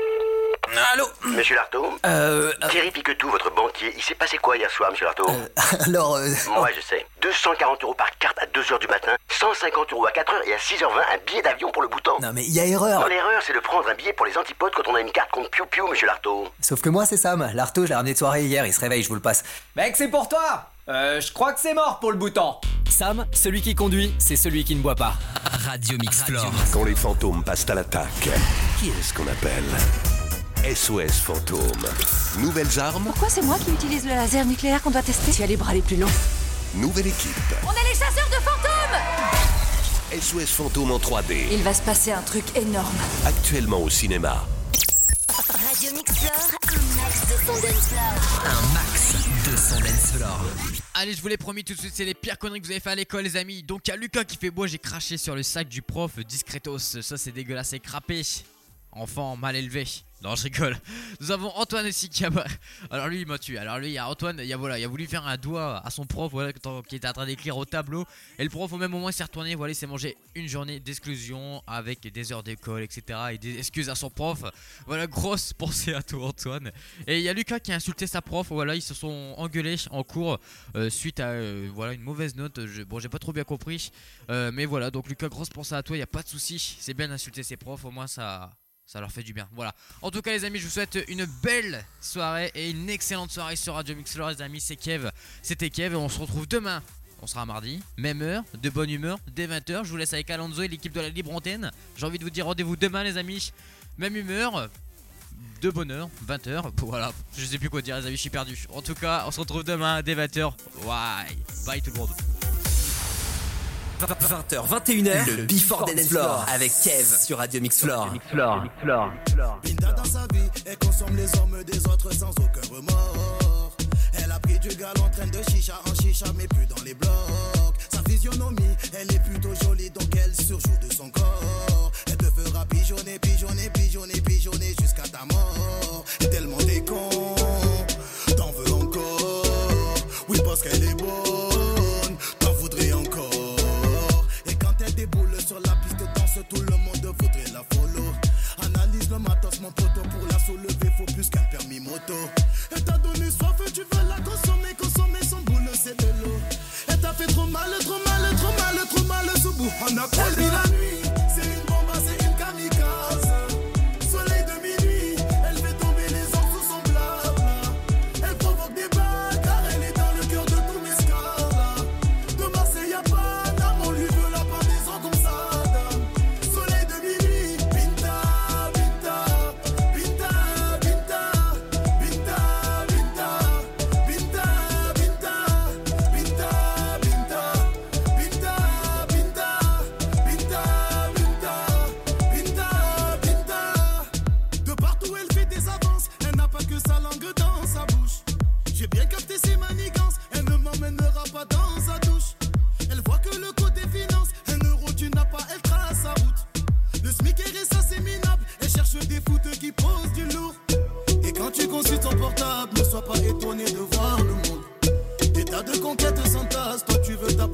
Speaker 19: Allô? Monsieur Lartaud?
Speaker 2: Euh...
Speaker 19: Thierry Piquetou, votre banquier, il s'est passé quoi hier soir, monsieur Lartaud?
Speaker 2: Euh, alors... Euh...
Speaker 19: Moi, je sais. deux cent quarante euros par carte à deux heures du matin, cent cinquante euros à quatre heures et à six heures vingt, un billet d'avion pour le Bhoutan.
Speaker 2: Non mais il y a erreur.
Speaker 19: Non, l'erreur, c'est de prendre un billet pour les antipodes quand on a une carte contre Piu Piu, monsieur Lartaud.
Speaker 2: Sauf que moi, c'est Sam. Lartaud, je l'ai ramené de soirée hier, il se réveille, je vous le passe.
Speaker 20: Mec, c'est pour toi. Euh, je crois que c'est mort pour le Bhoutan.
Speaker 2: Sam, celui qui conduit, c'est celui qui ne boit pas. Radio Mix Floor.
Speaker 9: Quand les fantômes passent à l'attaque, qui est-ce qu'on appelle? S O S Fantôme. Nouvelles armes,
Speaker 18: Pourquoi c'est moi qui utilise le laser nucléaire qu'on doit tester? Tu as les bras les plus longs.
Speaker 9: nouvelle équipe.
Speaker 18: On est les chasseurs de fantômes!
Speaker 9: S O S Fantôme en trois D.
Speaker 18: Il va se passer un truc énorme.
Speaker 9: Actuellement au cinéma.
Speaker 5: Radio Mix Floor, un max de son dance floor.
Speaker 2: Un max de son dance floor.
Speaker 1: Allez, je vous l'ai promis tout de suite, c'est les pires conneries que vous avez fait à l'école les amis. Donc il y a Lucas qui fait beau, j'ai craché sur le sac du prof discretos. Ça c'est dégueulasse, c'est crapé. Enfant mal élevé. Non, je rigole. Nous avons Antoine aussi qui a... Alors lui il m'a tué. Alors lui il y a Antoine, il a, voilà, il a voulu faire un doigt à son prof, voilà, qui était en train d'écrire au tableau. Et le prof au même moment il s'est retourné, voilà, il s'est mangé une journée d'exclusion avec des heures d'école, et cetera. Et des excuses à son prof. Voilà, grosse pensée à toi Antoine. Et il y a Lucas qui a insulté sa prof, voilà, ils se sont engueulés en cours euh, suite à euh, voilà, une mauvaise note. Je, bon, j'ai pas trop bien compris. Euh, mais voilà, donc Lucas, grosse pensée à toi, il n'y a pas de souci. C'est bien d'insulter ses profs, au moins ça... Ça leur fait du bien, voilà. En tout cas les amis, je vous souhaite une belle soirée et une excellente soirée sur Radio Mix Floor les amis. C'est Kev, c'était Kev et on se retrouve demain. On sera mardi, même heure, de bonne humeur, dès vingt heures. Je vous laisse avec Alonso et l'équipe de la Libre Antenne. J'ai envie de vous dire rendez-vous demain les amis. Même humeur, de bonne heure, vingt heures. Voilà, je sais plus quoi dire les amis, je suis perdu. En tout cas, on se retrouve demain dès vingt heures. Ouais, bye tout le monde.
Speaker 2: vingt heures, vingt et une heures, le Before Dance Floor avec Kev sur Radio Mix Floor.
Speaker 11: Linda dans sa vie, elle consomme les hommes des autres sans aucun remords. Elle a pris du galon, traîne de chicha en chicha, mais plus dans les blocs. Sa physionomie, elle est plutôt jolie, donc elle surjoue de son corps. Elle te fera pigeonner, pigeonner, pigeonner, pigeonner jusqu'à ta mort. Et tellement t'es con, t'en veux encore. Oui, parce qu'elle est bonne, t'en voudrais encore. Déboule sur la piste, danse, tout le monde voudrait la follow. Analyse le matos, mon poteau, pour la soulever, faut plus qu'un permis moto. Elle t'a donné soif, tu veux la consommer, consommer son boule, c'est de l'eau. Elle t'a fait trop mal, trop mal, trop mal, trop mal, sous bout. On a pas dit la nuit, c'est une bombe, c'est une kamikaze. Soleil de minuit, elle fait tomber les anges sous son blabla. Elle provoque des balles, car elle est dans le cœur de tous mes scars. De Marseille à Paname, on lui veut la part des ans comme ça. Soleil de minuit, Pinta.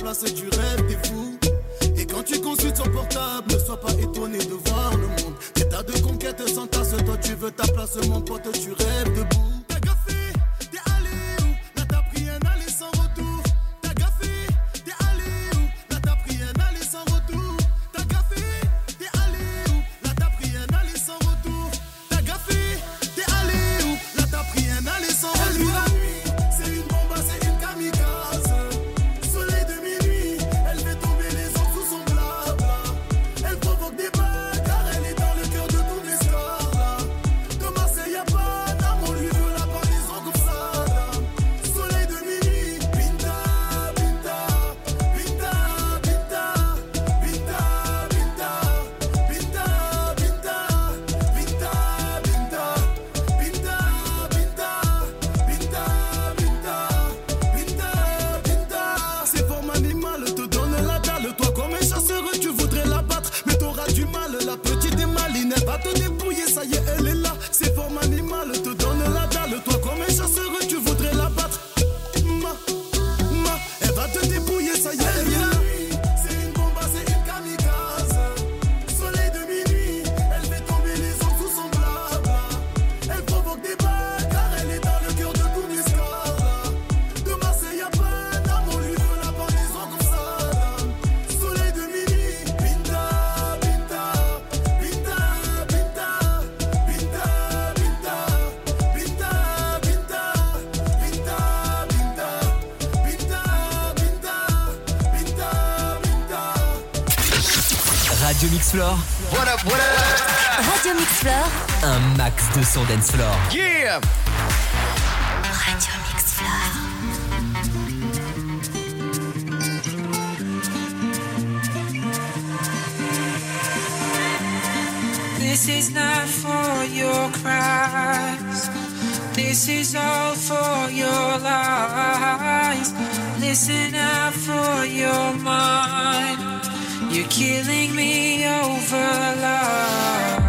Speaker 11: place tu rêves, t'es fou. Et quand tu consultes son portable, ne sois pas étonné de voir le monde. Des tas de conquêtes s'entassent, toi tu veux ta place, mon pote, tu rêves debout. T'as gaffé, t'es allé où? Là t'as pris un aller sans retour. T'as gaffé, t'es allé où? Là t'as pris un aller sans retour. T'as gaffé, t'es allé où? Là t'as pris un aller sans retour. T'as gaffé, t'es allé où? Là t'as pris un aller sans retour. La nuit, c'est une bombe, c'est une kamikaze. Soleil de minuit, elle fait tomber les hommes sous son blabla. Elle provoque des bagarres, elle est dans le cœur de tous les stars là. De Marseille à Paname, on lui veut la part des hommes comme Saddam. Soleil de minuit, Binta, Binta, Binta, Binta, Binta, Binta, Binta, Binta, Binta, Binta, Binta, Binta, Binta, Binta, Binta, Binta. C'est forme animale, te donne la dalle. Toi comme un chasseur, tu voudrais la battre, mais t'auras du mal. La petite est maline, elle va te dépouiller, ça y est, elle est là. C'est forme animale, te donne la dalle. Toi comme un chasseur, tu voudrais la battre. Ma, ma, elle va te dépouiller, ça y est, elle est là. C'est une bombe, c'est une kamikaze. Soleil de minuit, elle fait tomber les hommes sous son blabla. Elle provoque des bagarres, elle est dans le cœur de tous les stars là. De Marseille à Paname, on lui veut la part des hommes comme Saddam. Soleil de minuit, Binta, Binta, Binta, Binta, Binta, Binta, Binta, Binta, Binta, Binta, Binta, Binta, Binta, Binta.
Speaker 2: Radio Mix Floor,
Speaker 21: Voilà, voilà.
Speaker 5: Radio Mix Floor.
Speaker 2: un max de son dance floor.
Speaker 21: Yeah.
Speaker 5: Radio Mix Floor.
Speaker 14: This is not for your cries. This is all for your lies. Listen out for your mind. You're killing me over love.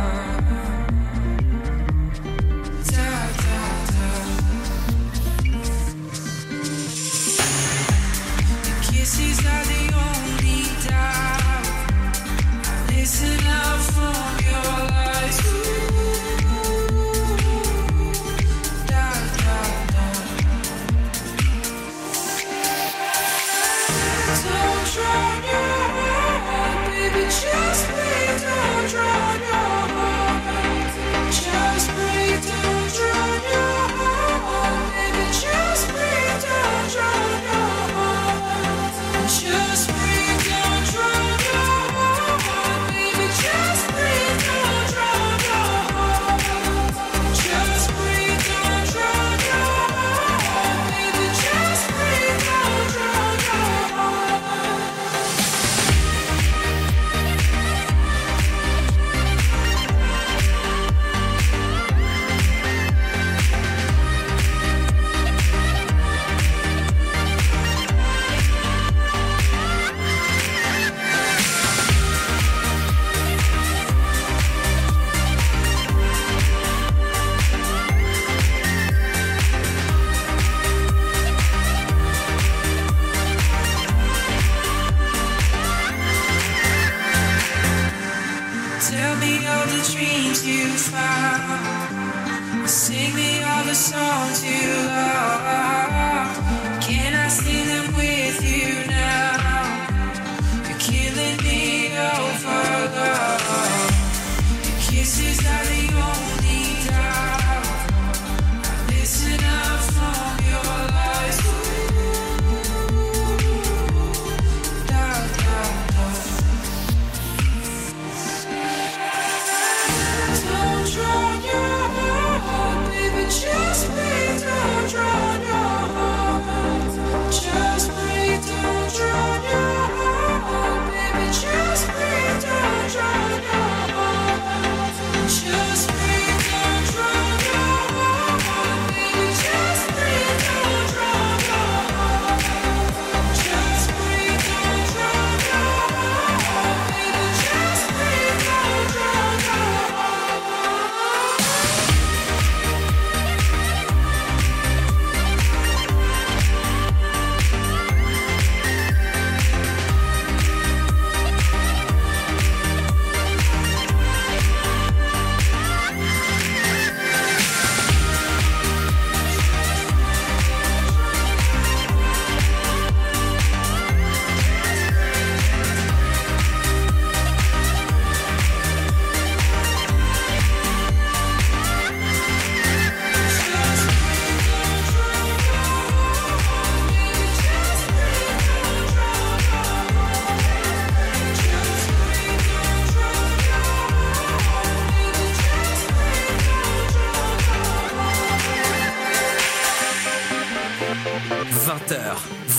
Speaker 14: Da, da, da. Your kisses are the only doubt. Listen out for your lies. Da, da, da. Don't drown your heart, baby, just breathe. Don't drown your heart. Just breathe, don't drown your heart, baby, just breathe. Don't drown your heart. Just breathe, don't drown your heart, baby, just breathe. Don't drown your heart. Just breathe, don't drown your heart, baby, just breathe. Don't drown your heart.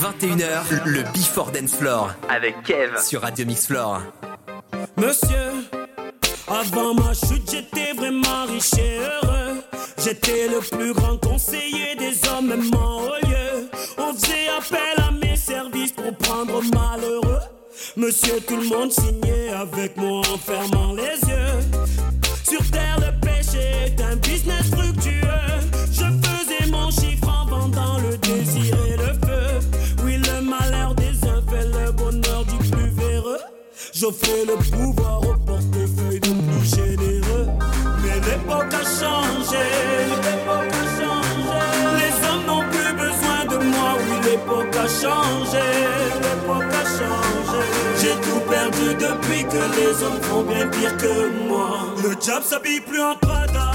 Speaker 2: vingt et une heures, le Before Dance Floor avec Kev sur Radio Mix Floor.
Speaker 3: Monsieur, avant ma chute, j'étais vraiment riche et heureux. J'étais le plus grand conseiller des hommes, même en haut lieu. On faisait appel à mes services pour prendre malheureux. Monsieur, tout le monde signait avec moi en fermant les yeux. Sur terre, le péché est un business fructueux. Je faisais mon chiffre en vendant le désir et le feu. Oui, le malheur des uns fait le bonheur du plus véreux. J'offrais le pouvoir au portefeuille de plus généreux. Mais l'époque a changé, l'époque a changé. Les hommes n'ont plus besoin de moi, oui, l'époque a changé, l'époque a changé. J'ai tout perdu depuis que les hommes font bien pire que moi. Le diable s'habille plus en Prada.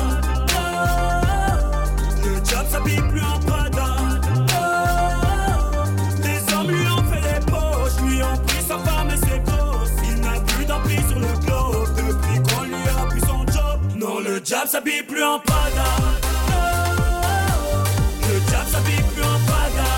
Speaker 3: Le diable s'habille plus en Prada. Les hommes lui ont fait les poches, lui ont pris sa femme et ses gosses. Il n'a plus d'emprise sur le globe depuis qu'on lui a pris son job. Non, le diable s'habille plus en Prada. Le diable s'habille plus en Prada.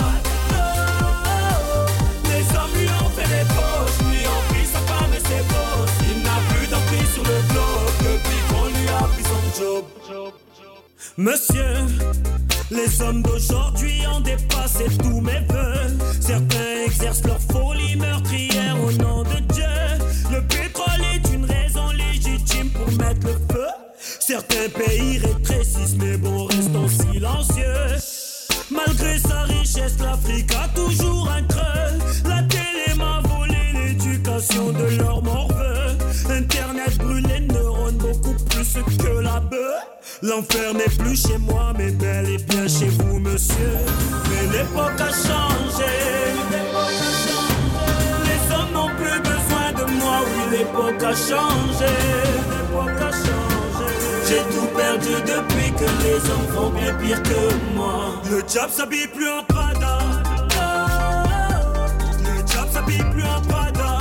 Speaker 3: Les hommes lui ont fait les poches, lui ont pris sa femme et ses gosses. Il n'a plus d'emprise sur le globe depuis qu'on lui a pris son job. Monsieur, les hommes d'aujourd'hui ont dépassé tous mes vœux. Certains exercent leur folie meurtrière au nom de Dieu. Le pétrole est une raison légitime pour mettre le feu. Certains pays rétrécissent mais bon, restons silencieux. Malgré sa richesse, l'Afrique a toujours un creux. La télé m'a volé l'éducation de leur morveux. Internet brûle les neurones beaucoup plus que la bœuf. L'enfer n'est plus chez moi mais bel et bien chez vous, monsieur. Mais l'époque a changé, l'époque a changé. Les hommes n'ont plus besoin de moi, oui, l'époque a changé, l'époque a changé. J'ai tout perdu depuis que les hommes font bien pire que moi. Le diable s'habille plus en Prada. Le diable s'habille plus en Prada.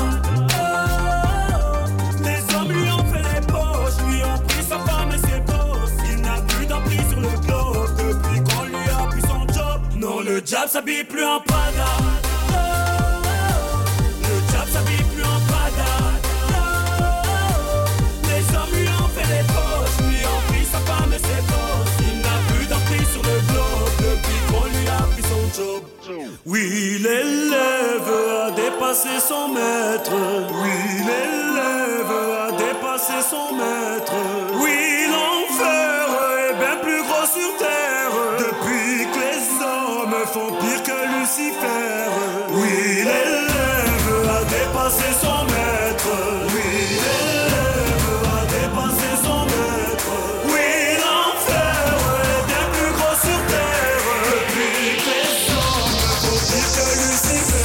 Speaker 3: Les hommes lui ont fait les poches, lui ont pris sa femme et ses gosses. Il n'a plus d'emprise sur le globe depuis qu'on lui a pris son job. Non, le diable s'habille plus en Prada. Le diable s'habille plus en Prada. Les hommes lui ont fait les poches, lui ont pris sa femme et ses gosses. Il n'a plus d'emprise sur le globe depuis qu'on lui a pris son job. Oui, l'élève a dépassé son maître. Oui, l'élève a dépassé son maître. Oui, l'enfer est bien plus gros sur terre depuis que les hommes font pire que Lucifer. Oui, l'élève a dépassé son maître. Oui, l'élève a dépassé son maître. Oui, l'enfer est bien plus gros sur terre depuis que les hommes font pire que Lucifer.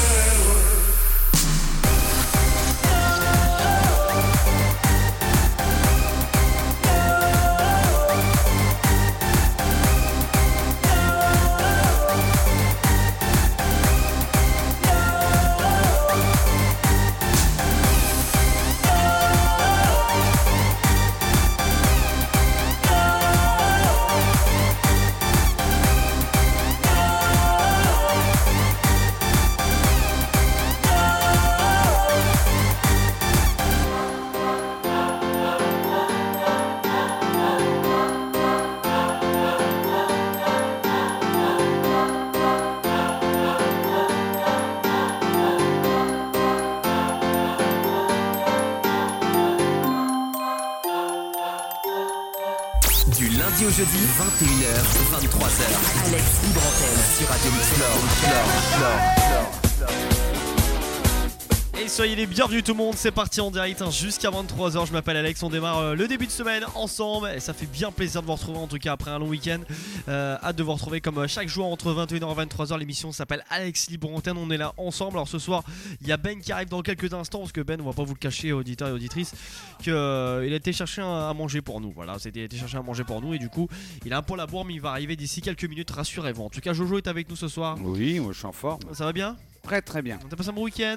Speaker 2: Du lundi au jeudi, vingt et une heures, vingt-trois heures. Alex Libre Antenne sur Radio Mix Floor. Floor, Floor, Floor.
Speaker 21: Et soyez les bienvenus tout le monde, c'est parti en direct hein, jusqu'à vingt-trois heures. Je m'appelle Alex, on démarre euh, le début de semaine ensemble et ça fait bien plaisir de vous retrouver en tout cas après un long week-end. euh, Hâte de vous retrouver comme euh, chaque jour entre vingt et une heures et vingt-trois heures. L'émission s'appelle Alex Libre Antenne, on est là ensemble. Alors ce soir il y a Ben qui arrive dans quelques instants parce que Ben, on va pas vous le cacher auditeurs et auditrices, qu'il euh, a été chercher un, à manger pour nous. Voilà, c'était été chercher à manger pour nous et du coup il a un peu la bourre mais il va arriver d'ici quelques minutes, rassurez-vous. En tout cas Jojo est avec nous ce soir.
Speaker 22: Oui, moi je suis en forme.
Speaker 21: Ça va bien?
Speaker 22: Très très bien.
Speaker 21: T'as passé un bon week-end?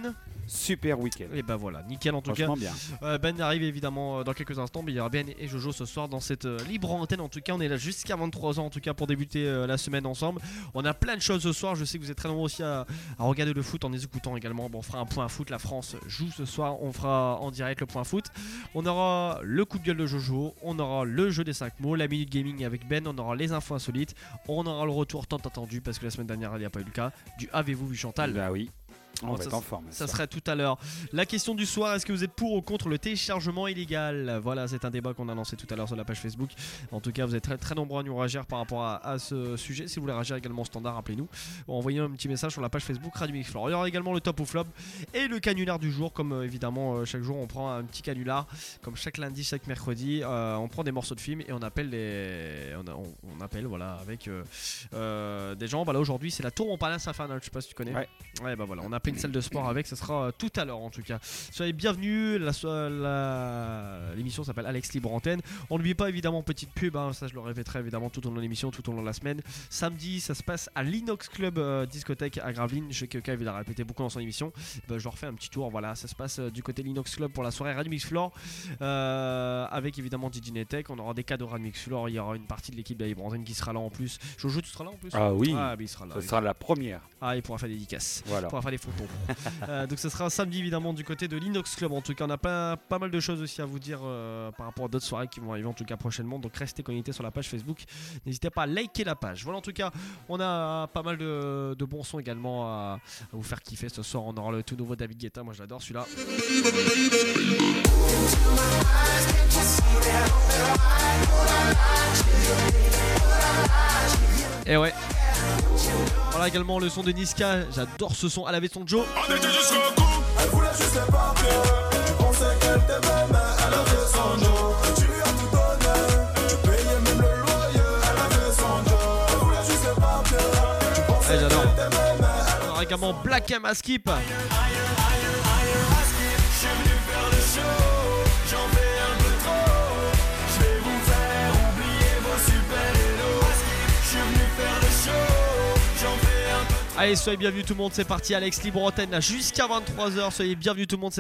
Speaker 4: super week-end.
Speaker 21: Et bah voilà, nickel en tout cas.
Speaker 4: Franchement bien.
Speaker 21: Euh, Ben arrive évidemment euh, dans quelques instants, mais il y aura Ben et Jojo ce soir dans cette euh, libre antenne. En tout cas, on est là jusqu'à vingt-trois heures en tout cas pour débuter euh, la semaine ensemble. On a plein de choses ce soir. Je sais que vous êtes très nombreux aussi à, à regarder le foot en les écoutant également. Bon, on fera un point foot. La France joue ce soir. On fera en direct le point foot. On aura le coup de gueule de Jojo. On aura le jeu des cinq mots, la minute gaming avec Ben. On aura les infos insolites. On aura le retour tant attendu parce que la semaine dernière il n'y a pas eu le cas du avez-vous vu Chantal.
Speaker 4: Bah oui. On
Speaker 21: Bon,
Speaker 4: va
Speaker 21: ça,
Speaker 4: être en forme.
Speaker 21: ça serait tout à l'heure. La question du soir, est-ce que vous êtes pour ou contre le téléchargement illégal? Voilà, c'est un débat qu'on a lancé tout à l'heure sur la page Facebook. En tout cas, vous êtes très, très nombreux à nous réagir par rapport à, à ce sujet. Si vous voulez réagir également au standard, rappelez-nous. Envoyez un petit message sur la page Facebook Radio Mix Floor. Il y aura également le top ou flop et le canular du jour. Comme euh, évidemment, euh, chaque jour, on prend un petit canular. Comme chaque lundi, chaque mercredi, euh, on prend des morceaux de films et on appelle les... on, a- on- on appelle voilà avec euh, euh, des gens. Voilà, aujourd'hui, c'est la Tour Montparnasse Infernal. Je sais pas si tu connais.
Speaker 4: Ouais.
Speaker 21: Ouais, bah voilà, on a appelé une salle de sport avec. Ce sera euh, tout à l'heure en tout cas. Soyez bienvenus. La, so- la- l'émission s'appelle Alex Libre Antenne. On n'oublie pas évidemment petite pub. hein, ça, je le répéterai évidemment tout au long de l'émission, tout au long de la semaine. Samedi, ça se passe à l'Inox Club euh, Discothèque à Gravelines. Je sais que Kev il a répété beaucoup dans son émission. Bah, je leur refais un petit tour. Voilà, ça se passe euh, du côté de l'Inox Club pour la soirée Radio Mix Floor. Euh, avec évidemment D J Netek. On aura des cadeaux Radio Mix Floor. Il y aura une partie de l'équipe de Libre Antenne qui sera là en plus. Jojo, tu seras là en plus?
Speaker 4: Ah oui.
Speaker 21: Ah, bah, il sera là.
Speaker 4: Ce
Speaker 21: oui.
Speaker 4: sera la première.
Speaker 21: Ah, il pourra faire des dédicaces.
Speaker 4: Voilà.
Speaker 21: Il pourra faire des photos. Euh, donc ce sera samedi évidemment du côté de l'Inox Club. En tout cas, on a pas, pas mal de choses aussi à vous dire euh, par rapport à d'autres soirées qui vont arriver en tout cas prochainement. Donc restez connectés sur la page Facebook. N'hésitez pas à liker la page. Voilà, en tout cas, on a pas mal de, de bons sons également à, à vous faire kiffer ce soir. On aura le tout nouveau David Guetta. Moi, je l'adore celui-là. Et ouais. Voilà également le son de Niska. J'adore ce son. Elle avait son Joe.
Speaker 11: Elle voulait juste les papiers. Tu pensais qu'elle t'aimait, mais elle avait son Joe. Tu lui as tout donné. Tu payais même le loyer. Elle avait son Joe. Elle voulait juste les papiers. Tu pensais
Speaker 21: Ouais, j'adore.
Speaker 11: qu'elle t'aimait, mais
Speaker 21: On aura également Black M à Skip.
Speaker 3: Je suis venu faire le show, j'en fais un peu trop. Je vais vous faire oublier vos super-héros. Je suis venu faire le show, j'en fais un peu trop.
Speaker 21: Allez, soyez bienvenus tout le monde. C'est parti, Alex Libre Antenne là jusqu'à vingt-trois heures. Soyez bienvenus tout le monde.